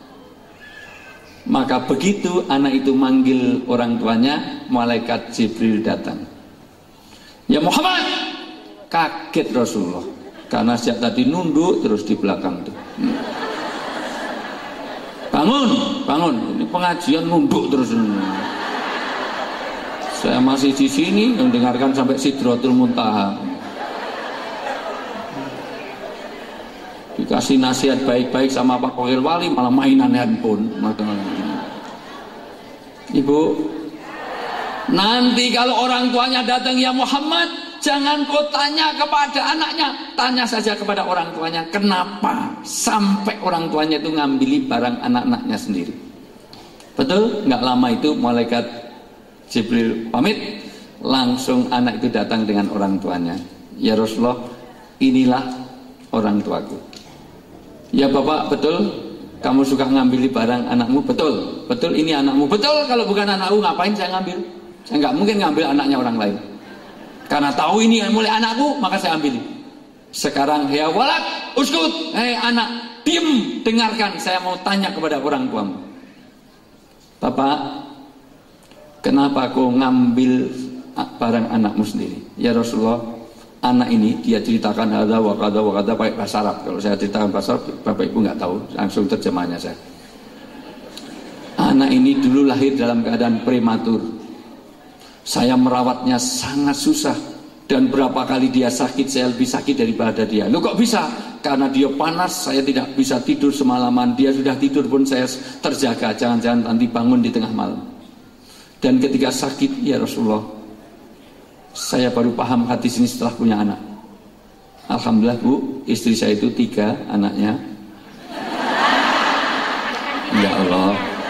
Maka begitu anak itu manggil orang tuanya, malaikat Jibril datang. Ya Muhammad, kaget Rasulullah. Karena sejak tadi nunduk terus di belakang tuh. Bangun, bangun. Ini pengajian nunduk terus. Saya masih di sini mendengarkan sampai Sidratul Muntaha. Dikasih nasihat baik-baik sama Pak Wakil Wali malah mainan handphone. Ibu, nanti kalau orang tuanya datang, ya Muhammad, jangan kau tanya kepada anaknya, tanya saja kepada orang tuanya, kenapa sampai orang tuanya itu ngambil barang anak-anaknya sendiri. Betul? Nggak lama itu malaikat Jibril pamit, langsung anak itu datang dengan orang tuanya. Ya Rasulullah, inilah orang tuaku. Ya Bapak, betul kamu suka ngambil barang anakmu? Betul, betul ini anakmu. Betul, kalau bukan anakku ngapain saya ngambil? Saya nggak mungkin ngambil anaknya orang lain. Karena tahu ini mulai anakku, maka saya ambil. Sekarang ya walad, uskut, hei anak, diam, dengarkan, saya mau tanya kepada orang tuamu. Bapak, kenapa kau ngambil barang anakmu sendiri? Ya Rasulullah, anak ini dia ceritakan ada wakada pakai bahasa Arab. Kalau saya ceritakan bahasa Arab, Bapak Ibu nggak tahu, langsung terjemahnya saya. Anak ini dulu lahir dalam keadaan prematur. Saya merawatnya sangat susah, dan berapa kali dia sakit, saya lebih sakit daripada dia. Loh kok bisa? Karena dia panas, saya tidak bisa tidur semalaman. Dia sudah tidur pun saya terjaga, jangan-jangan nanti bangun di tengah malam. Dan ketika sakit, ya Rasulullah, saya baru paham hati sini setelah punya anak. Alhamdulillah Bu, istri saya itu 3 anaknya. Ya Allah.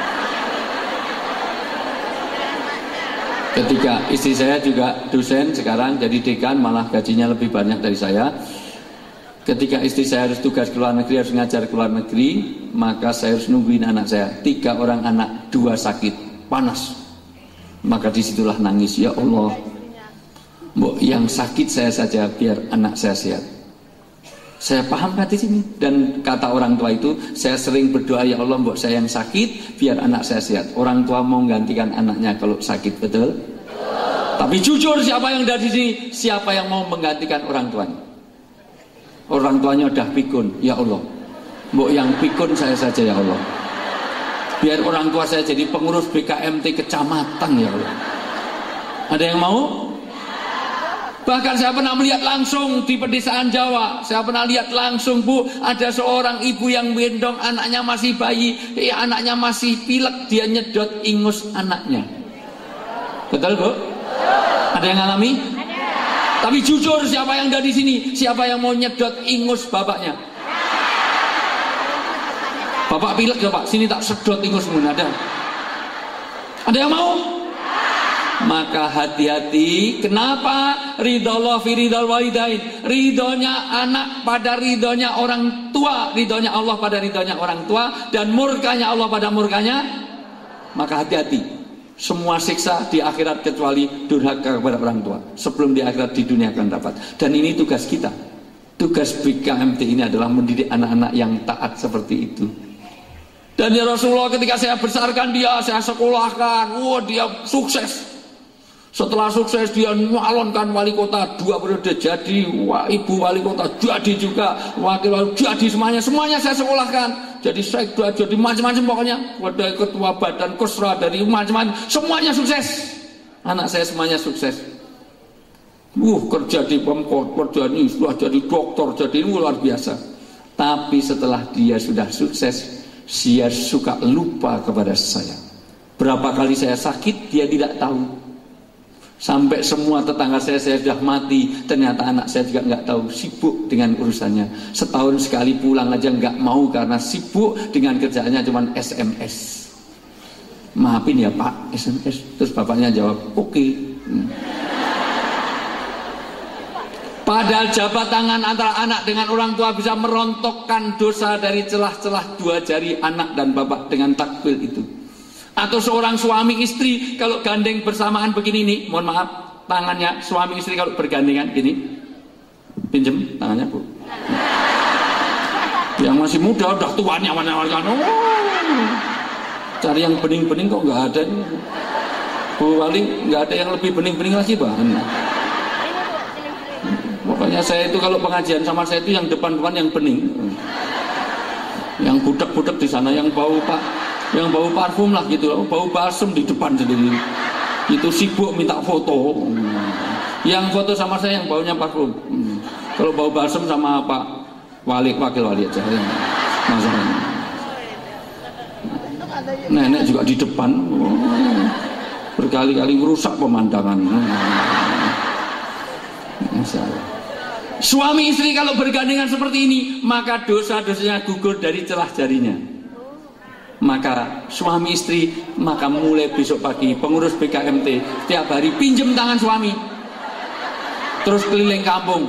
Ketika istri saya juga dosen sekarang, jadi dekan, malah gajinya lebih banyak dari saya. Ketika istri saya harus tugas ke luar negeri, harus ngajar ke luar negeri, maka saya harus nungguin anak saya. 3 orang anak, 2 sakit, panas. Maka disitulah nangis, ya Allah, Mbok yang sakit saya saja biar anak saya sehat. Saya paham hati sini. Dan kata orang tua itu, saya sering berdoa, ya Allah Mbok saya yang sakit biar anak saya sehat. Orang tua mau menggantikan anaknya kalau sakit, betul? Tapi jujur, siapa yang dari sini, siapa yang mau menggantikan orang tuanya? Orang tuanya udah pikun, ya Allah Mbok yang pikun saya saja, ya Allah. Biar orang tua saya jadi pengurus BKMT kecamatan, ya Allah. Ada yang mau? Bahkan saya pernah melihat langsung di pedesaan Jawa. Saya pernah lihat langsung Bu, ada seorang ibu yang gendong anaknya masih bayi, anaknya masih pilek, dia nyedot ingus anaknya. Betul Bu? Ada yang ngalami? Ada. Tapi jujur, siapa yang ada di sini? Siapa yang mau nyedot ingus bapaknya? Bapak pilek ya Pak, sini tak sedot ingusmu, ada? Ada yang mau? Maka hati-hati. Kenapa? Ridallah fi ridal walidain. Ridhonya anak pada ridhonya orang tua, ridhonya Allah pada ridhonya orang tua, dan murkanya Allah pada murkanya. Maka hati-hati. Semua siksa di akhirat kecuali durhaka kepada orang tua. Sebelum di akhirat, di dunia akan dapat. Dan ini tugas kita. Tugas BKMT ini adalah mendidik anak-anak yang taat seperti itu. Dan ya Rasulullah, ketika saya besarkan dia, saya sekolahkan, dia sukses. Setelah sukses dia nyalonkan wali kota 2 periode, jadi ibu wali kota, jadi juga wakil wali, jadi semuanya saya sekolahkan. Jadi sekda, jadi macam-macam pokoknya. Ada ketua badan kusra dari macam-macam, semuanya sukses. Anak saya semuanya sukses. Kerja di Pemkot, kerja ini sudah jadi dokter, jadi luar biasa. Tapi setelah dia sudah sukses, dia suka lupa kepada saya. Berapa kali saya sakit, dia tidak tahu. Sampai semua tetangga saya sudah mati, ternyata anak saya juga nggak tahu, sibuk dengan urusannya. Setahun sekali pulang aja nggak mau karena sibuk dengan kerjaannya, cuman SMS. Maafin ya Pak, SMS. Terus bapaknya jawab, oke. Padahal jabat tangan antara anak dengan orang tua bisa merontokkan dosa dari celah-celah 2 jari anak dan bapak dengan takbil itu. Atau seorang suami istri kalau gandeng bersamaan begini nih, mohon maaf, tangannya suami istri kalau bergandengan gini, pinjem tangannya Bu. Yang masih muda udah tuanya warna-warna, cari yang bening-bening kok nggak ada. Bu Wali nggak ada yang lebih bening-bening lagi Pak. Pokoknya saya itu kalau pengajian sama saya itu yang depan-depan yang bening, yang budak-budak di sana yang bau Pak Yang bau parfum lah gitu, bau balsem di depan sendiri. Itu sibuk minta foto. Yang foto sama saya yang baunya parfum. Kalau bau balsem sama Pak wakil wali aja. Masalahnya. Nenek juga di depan. Berkali-kali merusak pemandangan. Masalah. Suami istri kalau bergandengan seperti ini, maka dosa-dosanya gugur dari celah jarinya. Maka suami istri, maka mulai besok pagi pengurus BKMT setiap hari pinjem tangan suami, terus keliling kampung.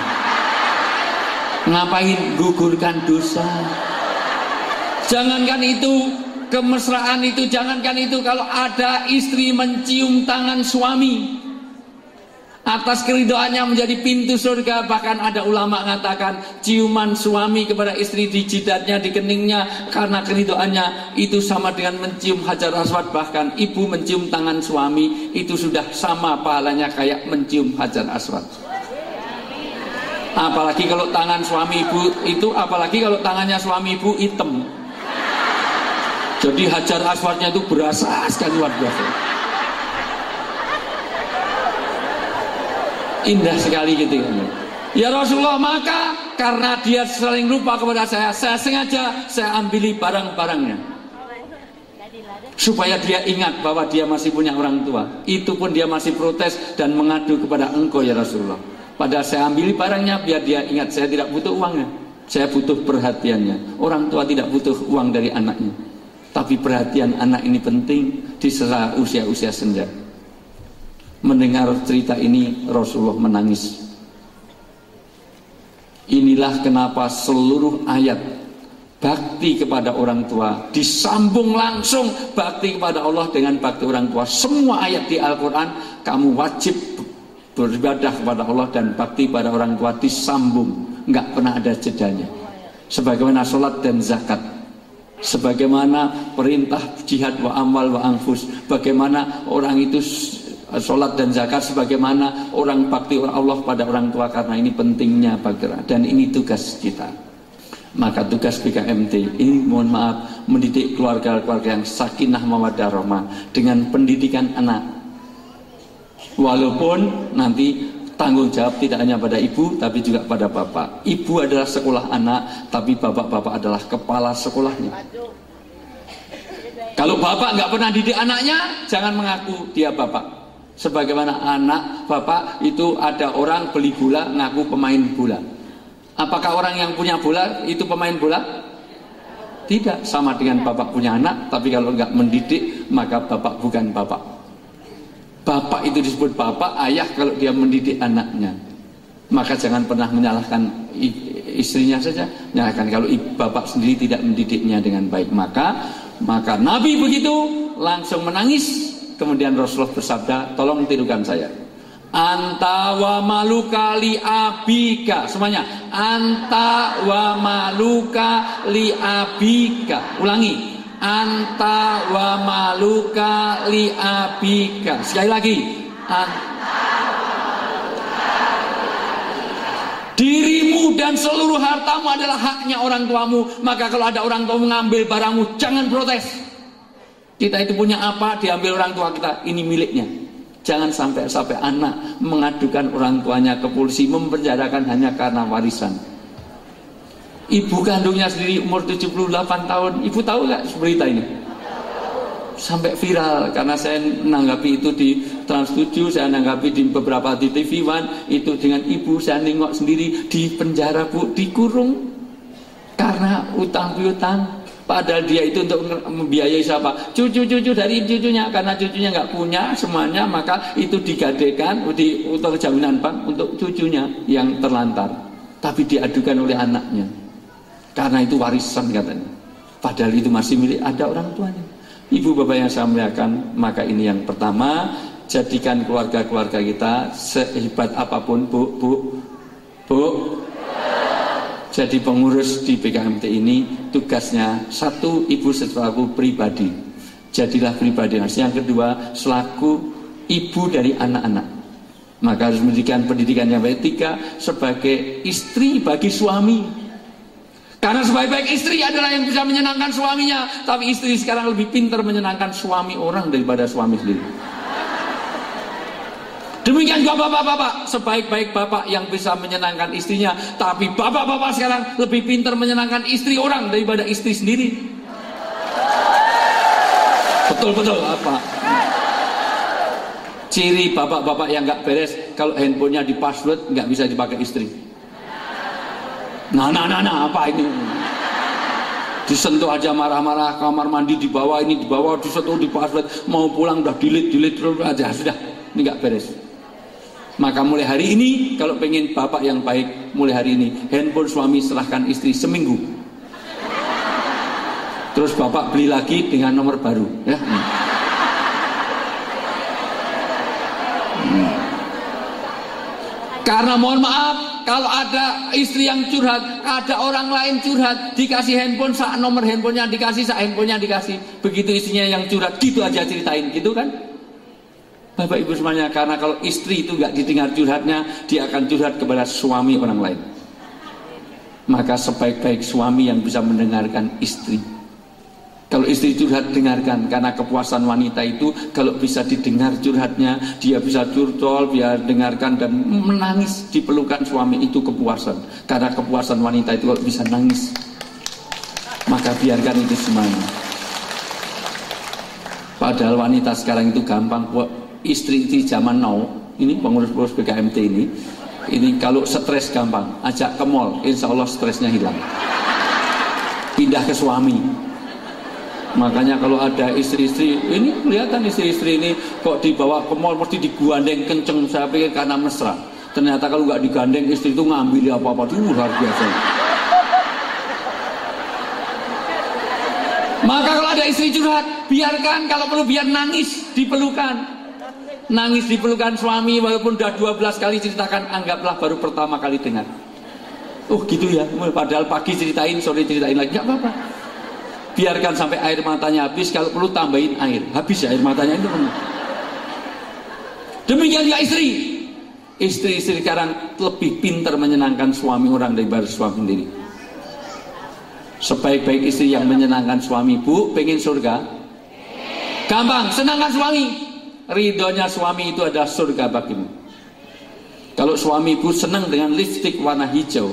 Ngapain? Gugurkan dosa. Jangankan itu, kemesraan itu, jangankan itu, kalau ada istri mencium tangan suami atas keridoannya menjadi pintu surga. Bahkan ada ulama mengatakan ciuman suami kepada istri di jidatnya, di keningnya, karena keridoannya itu sama dengan mencium hajar aswad. Bahkan ibu mencium tangan suami itu sudah sama pahalanya kayak mencium hajar aswad. Apalagi kalau tangan suami ibu itu, apalagi kalau tangannya suami ibu hitam, jadi hajar aswadnya itu berasa sekali, luar biasa. Indah sekali gitu. Ya Rasulullah, maka karena dia sering lupa kepada saya sengaja saya ambili barang-barangnya supaya dia ingat bahwa dia masih punya orang tua. Itu pun dia masih protes dan mengadu kepada engkau ya Rasulullah. Padahal saya ambili barangnya biar dia ingat saya tidak butuh uangnya, saya butuh perhatiannya. Orang tua tidak butuh uang dari anaknya, tapi perhatian anak ini penting di sela usia-usia senja. Mendengar cerita ini Rasulullah menangis. Inilah kenapa seluruh ayat bakti kepada orang tua disambung langsung bakti kepada Allah dengan bakti orang tua. Semua ayat di Al-Quran kamu wajib beribadah kepada Allah dan bakti pada orang tua disambung, nggak pernah ada jedanya. Sebagaimana sholat dan zakat, sebagaimana perintah jihad wa amal wa anfus, bagaimana orang itu sholat dan zakat, sebagaimana orang bakti Allah pada orang tua, karena ini pentingnya bakti dan ini tugas kita. Maka tugas BKMT ini, mohon maaf, mendidik keluarga-keluarga yang sakinah mawaddah rahmah dengan pendidikan anak. Walaupun nanti tanggung jawab tidak hanya pada ibu tapi juga pada bapak. Ibu adalah sekolah anak, tapi bapak-bapak adalah kepala sekolahnya. Kalau bapak nggak pernah didik anaknya, jangan mengaku dia bapak. Sebagaimana anak bapak itu ada orang beli bola ngaku pemain bola. Apakah orang yang punya bola itu pemain bola? Tidak. Sama dengan bapak punya anak, tapi kalau nggak mendidik maka bapak bukan bapak. Bapak itu disebut bapak, ayah kalau dia mendidik anaknya. Maka jangan pernah menyalahkan istrinya saja, menyalahkan kalau bapak sendiri tidak mendidiknya dengan baik. Maka Nabi begitu langsung menangis. Kemudian Rasulullah bersabda, tolong tirukan saya. Anta wa maluka li abika. Semuanya. Anta wa maluka li abika. Ulangi. Anta wa maluka li abika. Sekali lagi. Dirimu dan seluruh hartamu adalah haknya orang tuamu. Maka kalau ada orang tua mengambil barangmu, jangan protes. Kita itu punya apa, diambil orang tua kita, ini miliknya. Jangan sampai anak mengadukan orang tuanya ke polisi, mempenjarakan hanya karena warisan. Ibu kandungnya sendiri umur 78 tahun. Ibu tahu nggak berita ini? Sampai viral karena saya menanggapi itu di Trans 7, saya menanggapi di beberapa di TV One, itu dengan ibu saya nengok sendiri di penjara, Bu, dikurung karena utang piutang. Padahal dia itu untuk membiayai siapa? Cucu-cucu dari cucunya, karena cucunya nggak punya semuanya, maka itu digadekan untuk jaminan bank untuk cucunya yang terlantar. Tapi diadukan oleh anaknya, karena itu warisan katanya. Padahal itu masih milik ada orang tuanya. Ibu bapak yang saya muliakan, maka ini yang pertama, jadikan keluarga-keluarga kita sehebat apapun, Bu. Jadi pengurus di BKMT ini tugasnya satu, ibu selaku pribadi, jadilah pribadi. Yang kedua, selaku ibu dari anak-anak, maka harus memberikan pendidikan yang baik. Tiga, sebagai istri bagi suami. Karena sebaik-baik istri adalah yang bisa menyenangkan suaminya, tapi istri sekarang lebih pintar menyenangkan suami orang daripada suami sendiri. Demikian juga bapak-bapak, sebaik-baik bapak yang bisa menyenangkan istrinya, tapi bapak-bapak sekarang lebih pintar menyenangkan istri orang daripada istri sendiri. Betul-betul apa? Ciri bapak-bapak yang nggak beres, kalau handphonenya di password nggak bisa dipakai istri. Nah, apa ini? Disentuh aja marah-marah, kamar mandi di bawah, ini di bawah, disentuh di password, mau pulang udah delete terus aja, sudah, ini nggak beres. Maka mulai hari ini, kalau pengen bapak yang baik, mulai hari ini, handphone suami serahkan istri seminggu. Terus bapak beli lagi dengan nomor baru, ya. Karena mohon maaf, kalau ada istri yang curhat, ada orang lain curhat, dikasih handphone, sak nomor handphonenya dikasih, sak handphonenya dikasih. Begitu istrinya yang curhat, gitu aja ceritain, gitu kan? Bapak Ibu semuanya, karena kalau istri itu nggak didengar curhatnya, dia akan curhat kepada suami orang lain. Maka sebaik-baik suami yang bisa mendengarkan istri. Kalau istri curhat, dengarkan, karena kepuasan wanita itu kalau bisa didengar curhatnya, dia bisa curcol, dia dengarkan dan menangis di pelukan suami, itu kepuasan. Karena kepuasan wanita itu kalau bisa nangis, maka biarkan itu semuanya. Padahal wanita sekarang itu gampang, istri zaman now, ini pengurus-pengurus BKMT ini kalau stres gampang, ajak ke mall, insya Allah stresnya hilang. Pindah ke suami. Makanya kalau ada istri-istri, ini kelihatan istri-istri ini kok dibawa ke mall mesti digandeng kenceng, saya pikir karena mesra. Ternyata kalau nggak digandeng, istri itu ngambil apa-apa, itu luar biasa. Maka kalau ada istri curhat, biarkan, kalau perlu biar nangis dipelukan. Nangis dipelukan suami, walaupun udah 12 kali ceritakan, anggaplah baru pertama kali dengar. Oh gitu ya, padahal pagi ceritain, sore ceritain lagi, nggak apa-apa. Biarkan sampai air matanya habis, kalau perlu tambahin air. Habis ya air matanya itu. Demikian juga istri. Istri-istri sekarang lebih pintar menyenangkan suami orang daripada suami sendiri. Sebaik-baik istri yang menyenangkan suami, Bu, pengen surga? Gampang, senangkan suami. Ridhonya suami itu adalah surga bagimu. Kalau suami Bu senang dengan lipstik warna hijau,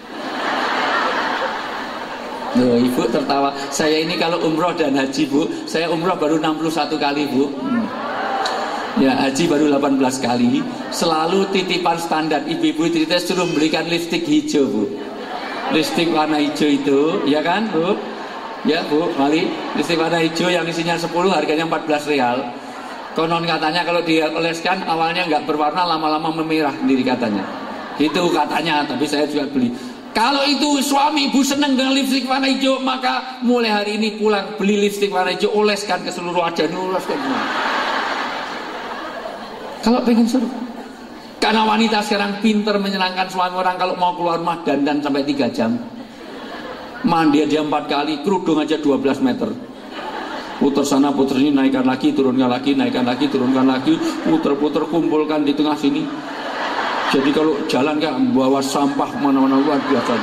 loh, Ibu tertawa. Saya ini kalau umroh dan haji, Bu, saya umroh baru 61 kali, Bu. Ya, haji baru 18 kali. Selalu titipan standar. Ibu-ibu cerita suruh belikan lipstik hijau, Bu. Lipstik warna hijau itu, ya kan, Bu? Ya, Bu, mari. Lipstik warna hijau yang isinya 10, harganya 14 real. Konon katanya kalau dioleskan awalnya nggak berwarna, lama-lama memerah sendiri katanya. Itu katanya, tapi saya juga beli. Kalau itu suami Ibu senang dengan lipstik warna hijau, maka mulai hari ini pulang beli lipstik warna hijau, oleskan ke seluruh wajahnya, oleskan semua. Kalau pengen seru. Karena wanita sekarang pinter menyenangkan suami orang. Kalau mau keluar rumah dandan sampai 3 jam, mandi dia 4 kali, kerudung aja 12 meter. Putar sana, putar sini, naikkan lagi, turunkan lagi, naikkan lagi, turunkan lagi, putar-putar, kumpulkan di tengah sini. Jadi kalau jalan kayak bawa sampah mana-mana, luar biasa.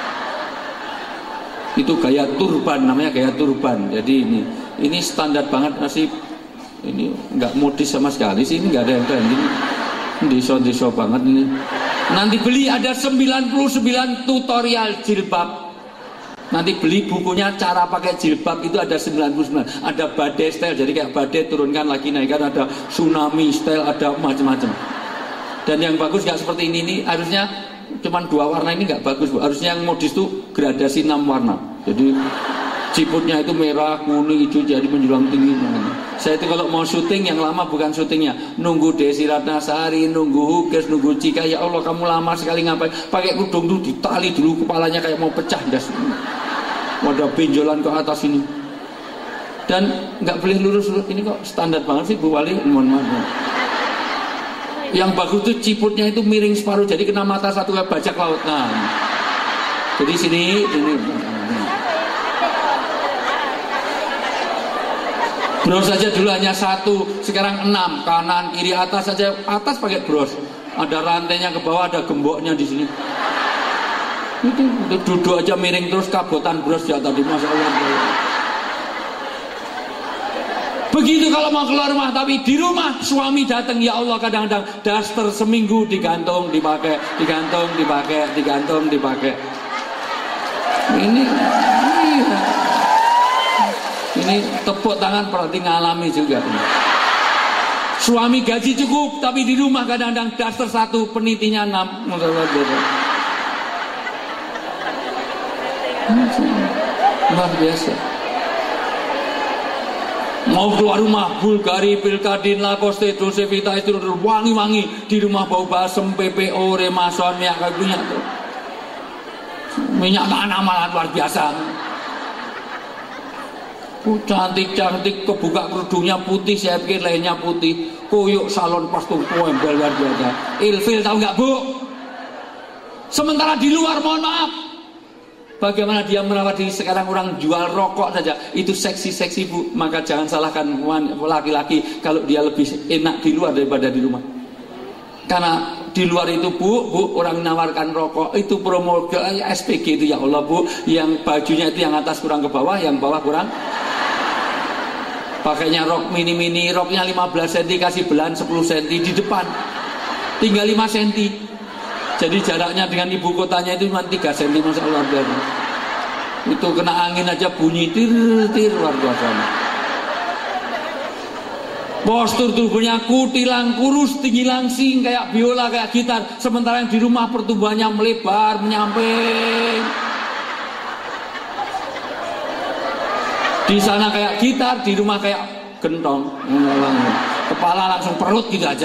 Itu gaya turban, namanya gaya turban. Jadi ini standar banget, masih ini nggak modis sama sekali sih, ini nggak ada yang trending. Deso banget ini. Nanti beli ada 99 tutorial jilbab. Nanti beli bukunya cara pakai jilbab, itu ada 99. Ada badai style, jadi kayak badai turunkan lagi, naikkan, ada tsunami style, ada macam-macam. Dan yang bagus nggak seperti ini harusnya cuman 2 warna, ini nggak bagus, Bu. Harusnya yang modis tuh gradasi 6 warna. Jadi ciputnya itu merah, kuning, hijau, jadi menjulang tinggi. Saya itu kalau mau syuting yang lama bukan syutingnya, nunggu Desi Ratnasari, nunggu Hukes, nunggu Cika. Ya Allah, kamu lama sekali ngapain? Pakai kerudung tuh ditali dulu kepalanya kayak mau pecah, das. Ada benjolan ke atas ini. Dan nggak boleh lurus-lurus. Ini kok standar banget sih, Bu Wali. Mohon maaf. Yang bagus tuh ciputnya itu miring separuh, jadi kena mata satu kayak bajak laut. Nah, jadi sini ini. Bros saja dulu hanya 1, sekarang 6, kanan kiri atas saja, atas pakai bros. Ada rantainya ke bawah, ada gemboknya di sini. Itu duduk aja miring terus kabotan bros ya tadi, Masya Allah. Begitu kalau mau keluar rumah, tapi di rumah suami datang, ya Allah, kadang-kadang daster seminggu digantung, dipakai, digantung, dipakai, digantung, dipakai. Ini tepuk tangan berarti ngalami juga. Suami gaji cukup, tapi di rumah kadang-kadang daster 1, penitinya 6. Luar biasa. Mau keluar rumah, Bulgari, Pilkadin, Lacoste, Dolce Vita itu wangi-wangi. Di rumah bau basem, PPO, Remason, minyak kayak punya tuh. Minyak tanah malah luar biasa. Cantik-cantik, kebuka kerudungnya putih, saya pikir lainnya putih. Koyok salon pas tuh embel luar biasa. Ilfil tahu nggak Bu? Sementara di luar, mohon maaf, bagaimana dia merawat diri. Sekarang orang jual rokok saja itu seksi-seksi Bu. Maka jangan salahkan laki-laki kalau dia lebih enak di luar daripada di rumah. Karena di luar itu Bu, orang menawarkan rokok itu promo ke SPG itu, ya Allah Bu, yang bajunya itu yang atas kurang ke bawah, yang bawah kurang. Pakainya rok mini-mini, roknya 15 cm, kasih belahan 10 cm di depan, tinggal 5 cm. Jadi jaraknya dengan ibu kotanya itu cuma 3 cm, Masya Allah. Itu kena angin aja bunyi tir luar biasa. Postur tubuhnya kutilang, kurus, tinggi langsing, kayak biola, kayak gitar. Sementara yang di rumah pertumbuhannya melebar, menyamping. Di sana kayak gitar, di rumah kayak gentong. Kepala langsung perut gitu aja.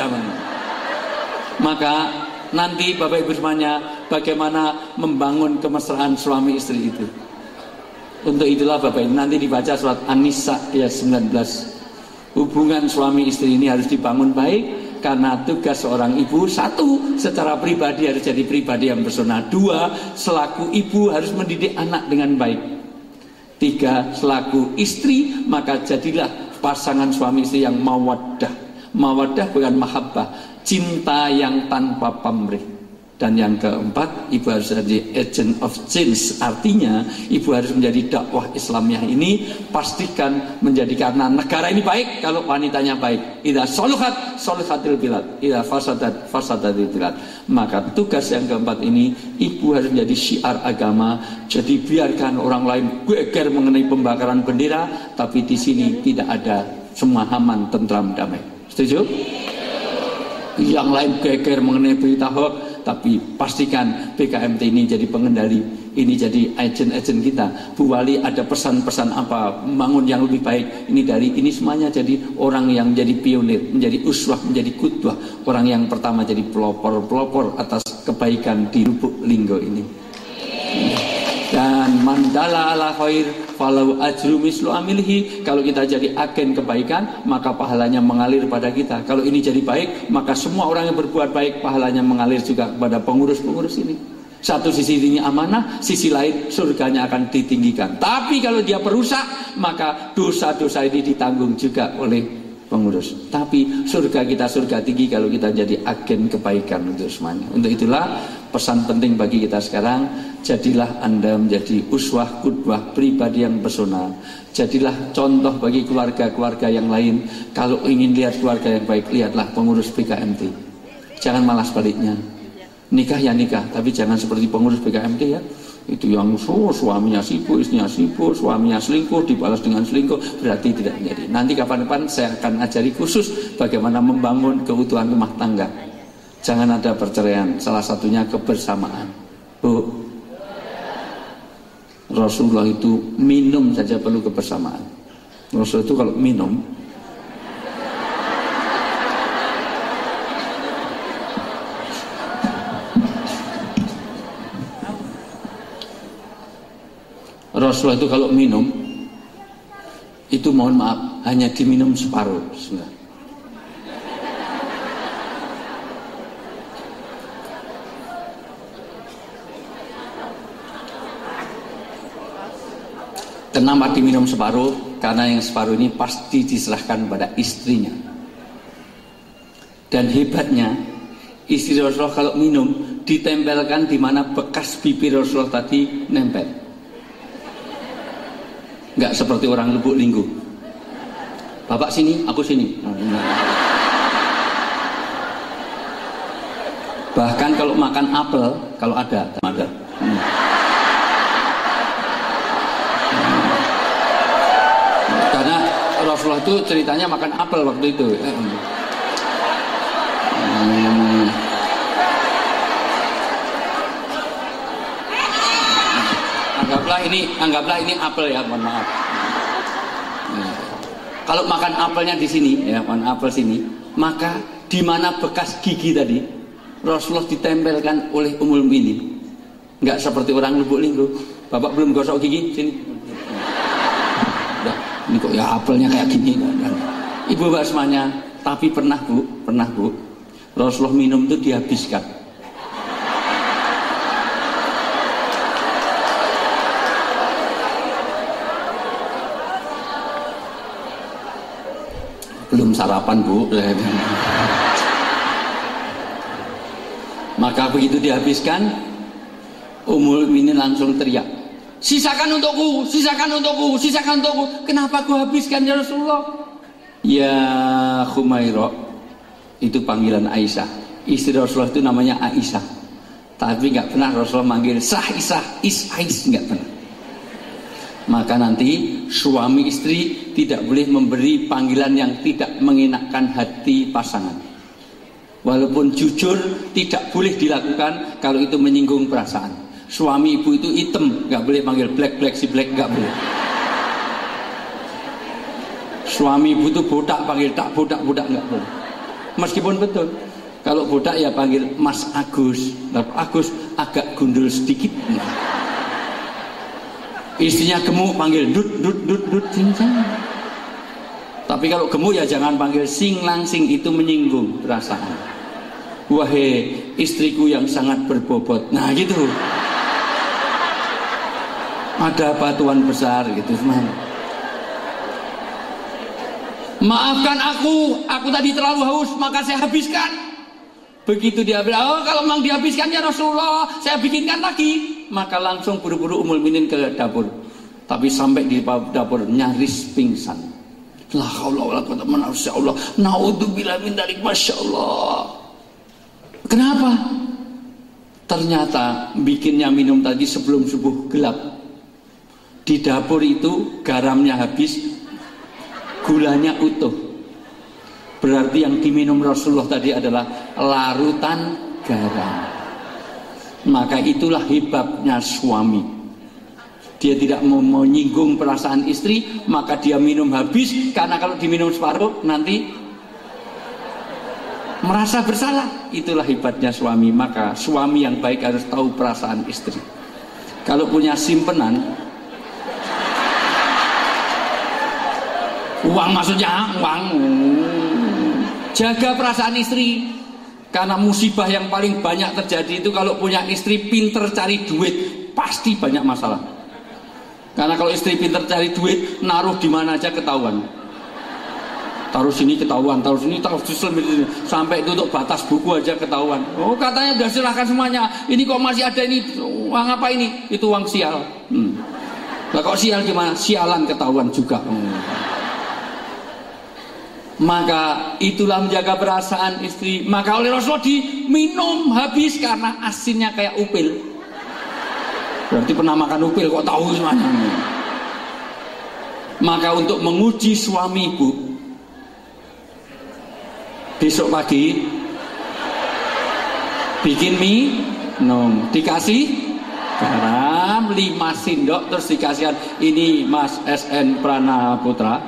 Maka nanti Bapak Ibu semuanya, bagaimana membangun kemesraan suami istri itu. Untuk itulah Bapak Ibu, nanti dibaca surat An-Nisa ayat 19. Hubungan suami istri ini harus dibangun baik, karena tugas seorang ibu, 1, secara pribadi harus jadi pribadi yang pesona. 2, selaku ibu harus mendidik anak dengan baik. 3, selaku istri, maka jadilah pasangan suami istri yang mawaddah. Mawaddah bukan mahabbah, cinta yang tanpa pamrih. Dan yang keempat, ibu harus jadi agent of change. Artinya ibu harus menjadi dakwah Islamiyah ini, pastikan menjadi, karena negara ini baik kalau wanitanya baik. Idza soluhat soluhatil bilad, idza fasadat fasadatil bilad. Maka tugas yang keempat ini, ibu harus menjadi syiar agama. Jadi biarkan orang lain geger mengenai pembakaran bendera, tapi di sini tidak ada, semua aman, tentram, damai. Setuju? Yang lain geger mengenai berita hoax, tapi pastikan PKMT ini jadi pengendali, ini jadi agen-agen kita. Bu Wali ada pesan-pesan apa, membangun yang lebih baik, ini semuanya jadi orang yang menjadi pionir, menjadi uswah, menjadi kudwah, orang yang pertama jadi pelopor atas kebaikan di Lubuk Linggo ini. Dan mandala ala khair falau ajru mislu amilhi. Kalau kita jadi agen kebaikan, maka pahalanya mengalir pada kita. Kalau ini jadi baik, maka semua orang yang berbuat baik, pahalanya mengalir juga kepada pengurus-pengurus ini. Satu sisi ini amanah, sisi lain surganya akan ditinggikan. Tapi kalau dia perusak, maka dosa-dosa ini ditanggung juga oleh pengurus. Tapi surga kita surga tinggi kalau kita jadi agen kebaikan untuk semuanya. Untuk itulah pesan penting bagi kita sekarang, jadilah Anda menjadi uswah, kudwah, pribadi yang pesona. Jadilah contoh bagi keluarga-keluarga yang lain. Kalau ingin lihat keluarga yang baik, lihatlah pengurus PKMT. Jangan malah sebaliknya. Nikah ya nikah, tapi jangan seperti pengurus PKMT ya. Itu yang suaminya sibuk, istrinya sibuk, suaminya selingkuh, dibalas dengan selingkuh, berarti tidak menjadi. Nanti kapan-kapan saya akan ajari khusus bagaimana membangun keutuhan rumah tangga. Jangan ada perceraian, salah satunya kebersamaan. Bu, Rasulullah itu minum saja perlu kebersamaan. Rasul itu kalau minum, Rasulullah itu kalau minum itu, mohon maaf, hanya diminum separuh. Sudah. Kenapa diminum separuh? Karena yang separuh ini pasti diserahkan pada istrinya. Dan hebatnya, istri Rasulullah kalau minum ditempelkan di mana bekas bibir Rasulullah tadi nempel. Nggak seperti orang Lubuk Linggo. Bapak sini, aku sini. Bahkan kalau makan apel, kalau ada. Karena Rasulullah itu ceritanya makan apel waktu itu. Anggaplah ini apel ya, mohon maaf. Kalau makan apelnya di sini, ya, makan apel sini, maka di mana bekas gigi tadi, Rasulullah ditempelkan oleh Ummul Mukminin. Enggak seperti orang Lubuk Linggo. Bapak belum gosok gigi, sini. Ini kok ya apelnya kayak gini. Ibu bapak semuanya, tapi pernah bu, Rasulullah minum itu dihabiskan. Belum sarapan bu. Maka begitu dihabiskan, Ummul Mukminin langsung teriak, sisakan untukku, sisakan untukku, sisakan untukku. Kenapa aku habiskan ya Rasulullah? Ya Khumairah, itu panggilan Aisyah. Istri Rasulullah itu namanya Aisyah. Tapi nggak pernah Rasulullah manggil Sah Isah, Is, nggak pernah. Maka nanti suami istri tidak boleh memberi panggilan yang tidak mengenakkan hati pasangan. Walaupun jujur tidak boleh dilakukan kalau itu menyinggung perasaan. Suami ibu itu hitam, nggak boleh panggil black si black, nggak boleh. Suami ibu itu botak, panggil tak botak nggak boleh. Meskipun betul, kalau botak ya panggil Mas Agus. Agus agak gundul sedikit. Istrinya gemuk panggil dut cincang. Tapi kalau gemuk ya jangan panggil sing langsing, itu menyinggung perasaan. Wahai istriku yang sangat berbobot. Nah gitu. Ada batuan besar gitu. Maafkan aku tadi terlalu haus maka saya habiskan. Begitu dia bilang, oh kalau memang dihabiskan ya Rasulullah, saya bikinkan lagi. Maka langsung buru-buru Ummul Mukminin ke dapur. Tapi sampai di dapur nyaris pingsan. La haula wala quwwata illa billah. Naudzubillah min dzalik, masyaallah. Kenapa? Ternyata bikinnya minum tadi sebelum subuh gelap. Di dapur itu garamnya habis, gulanya utuh. Berarti yang diminum Rasulullah tadi adalah larutan garam. Maka itulah hebatnya suami. Dia tidak mau menyinggung perasaan istri, maka dia minum habis. Karena kalau diminum separuh nanti merasa bersalah. Itulah hebatnya suami. Maka suami yang baik harus tahu perasaan istri. Kalau punya simpenan, uang maksudnya, uang, jaga perasaan istri. Karena musibah yang paling banyak terjadi itu kalau punya istri pinter cari duit, pasti banyak masalah. Karena kalau istri pinter cari duit, naruh di mana aja ketahuan. Taruh sini ketahuan, taruh sini, taruh sini, sampai tutup batas buku aja ketahuan. Oh katanya udah silahkan semuanya, ini kok masih ada ini, uang apa ini? Itu uang sial. Lah kok sial gimana? Sialan ketahuan juga. Maka itulah menjaga perasaan istri. Maka oleh Rasulullah diminum habis karena asinnya kayak upil. Berarti pernah makan upil kok tahu semuanya. Maka untuk menguji suami ibu, besok pagi bikin mie, dikasih garam 5 sendok, terus dikasihkan ini Mas SN Prana Putra.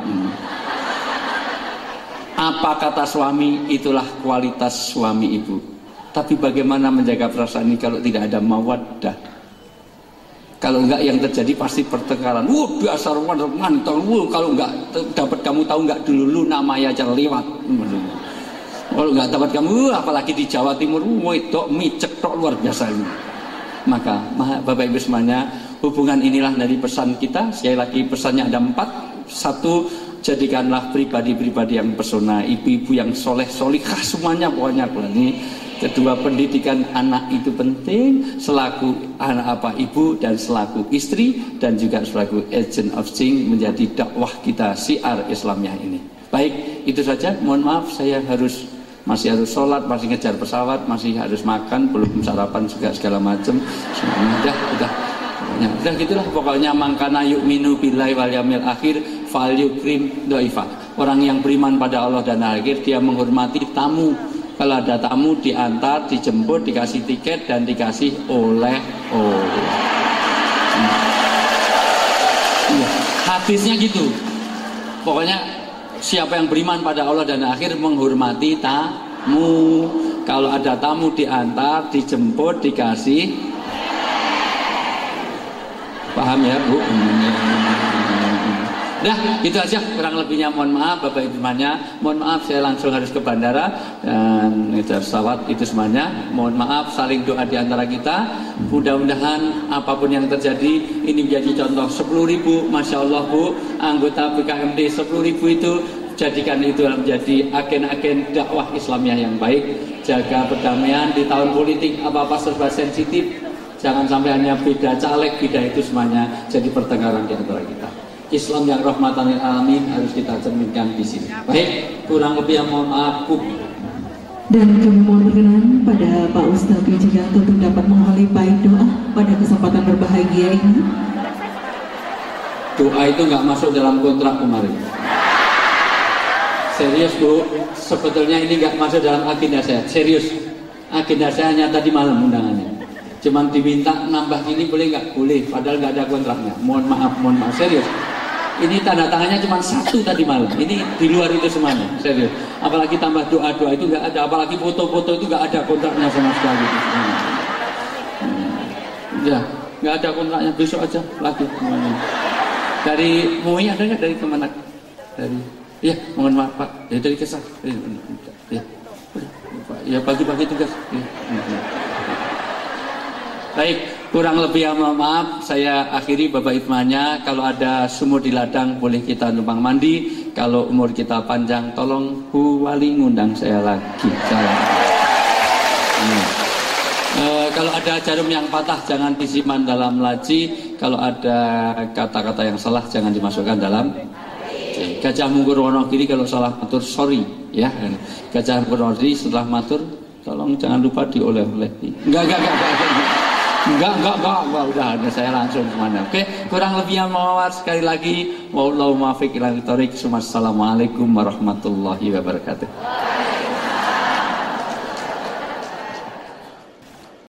Apa kata suami, itulah kualitas suami ibu. Tapi bagaimana menjaga perasaan ini kalau tidak ada mawaddah? Kalau enggak yang terjadi pasti pertengkaran. Biasa mantong. Kalau enggak dapat kamu tahu enggak dulu lu namanya aja lewat. Kalau enggak dapat kamu, apalagi di Jawa Timur, wedok micek tok luar biasa ini. Maka Bapak Ibu semuanya, hubungan inilah dari pesan kita. Sekali lagi pesannya ada 4. 1, jadikanlah pribadi-pribadi yang pesona, ibu-ibu yang soleh-solihah semuanya pokoknya ini. Kedua, pendidikan anak itu penting selaku ibu dan selaku istri dan juga selaku agent of change menjadi dakwah kita syiar Islamiyah ini. Baik, itu saja. Mohon maaf saya masih harus sholat, masih ngejar pesawat, masih harus makan, belum sarapan juga segala macam. Udah gitulah pokoknya. Mangkana yu'minu billahi wal yaumil akhir fal yukrim doifa. Orang yang beriman pada Allah dan akhir, dia menghormati tamu. Kalau ada tamu diantar, dijemput, dikasih tiket dan dikasih oleh-oleh. Hadisnya gitu. Pokoknya siapa yang beriman pada Allah dan akhir menghormati tamu. Kalau ada tamu diantar, dijemput, dikasih. Paham ya, Bu? Dah, itu aja kurang lebihnya. Mohon maaf Bapak Ibu semuanya. Mohon maaf saya langsung harus ke bandara dan ngejar pesawat, itu semuanya. Mohon maaf, saling doa di antara kita. Mudah-mudahan apapun yang terjadi ini menjadi contoh. 10.000, Masya Allah Bu, anggota BKMD 10.000 itu jadikan itu menjadi agen-agen dakwah Islamiyah yang baik. Jaga perdamaian di tahun politik, apa-apa serba sensitif. Jangan sampai hanya beda caleg, beda itu semuanya jadi pertengkaran di antara kita. Islam yang rahmatan lil alamin harus kita cerminkan di sini. Baik, kurang lebih yang mohon maaf. Dan kami mohon berkenan pada Pak Ustadz Wijayanto untuk dapat mengawali baik doa pada kesempatan berbahagia ini. Doa itu nggak masuk dalam kontrak kemarin. Serius Bu, sebetulnya ini nggak masuk dalam agenda saya. Serius, agenda saya hanya tadi malam undangannya. Cuman diminta nambah ini boleh nggak? Boleh, padahal nggak ada kontraknya. Mohon maaf, serius. Ini tanda tangannya cuma 1 tadi malam. Ini di luar itu semuanya, serius. Apalagi tambah doa-doa itu nggak ada, apalagi foto-foto itu nggak ada kontraknya sama sekali. Ya, nggak ada kontraknya, besok aja lagi semuanya. Dari MUI ada nggak? Dari kemana? Dari, ya mohon maaf Pak, ya dari Kesah. Ya pagi-pagi tugas. Baik, kurang lebih ya mohon maaf. Saya akhiri Bapak Ibu-nya. Kalau ada sumur di ladang boleh kita numpang mandi. Kalau umur kita panjang tolong Bu Wali ngundang saya lagi. Kalau ada jarum yang patah jangan disimpan dalam laci. Kalau ada kata-kata yang salah jangan dimasukkan dalam. Gajah mungkur wono kiri kalau salah matur sorry ya. Gajah mungkur wono kiri setelah matur tolong jangan lupa dioleh-oleh. Enggak. Udah ada saya langsung kemana. Oke, kurang lebihnya mawar sekali lagi. Wallahu muwaffiq ila thoriq. Assalamualaikum warahmatullahi wabarakatuh.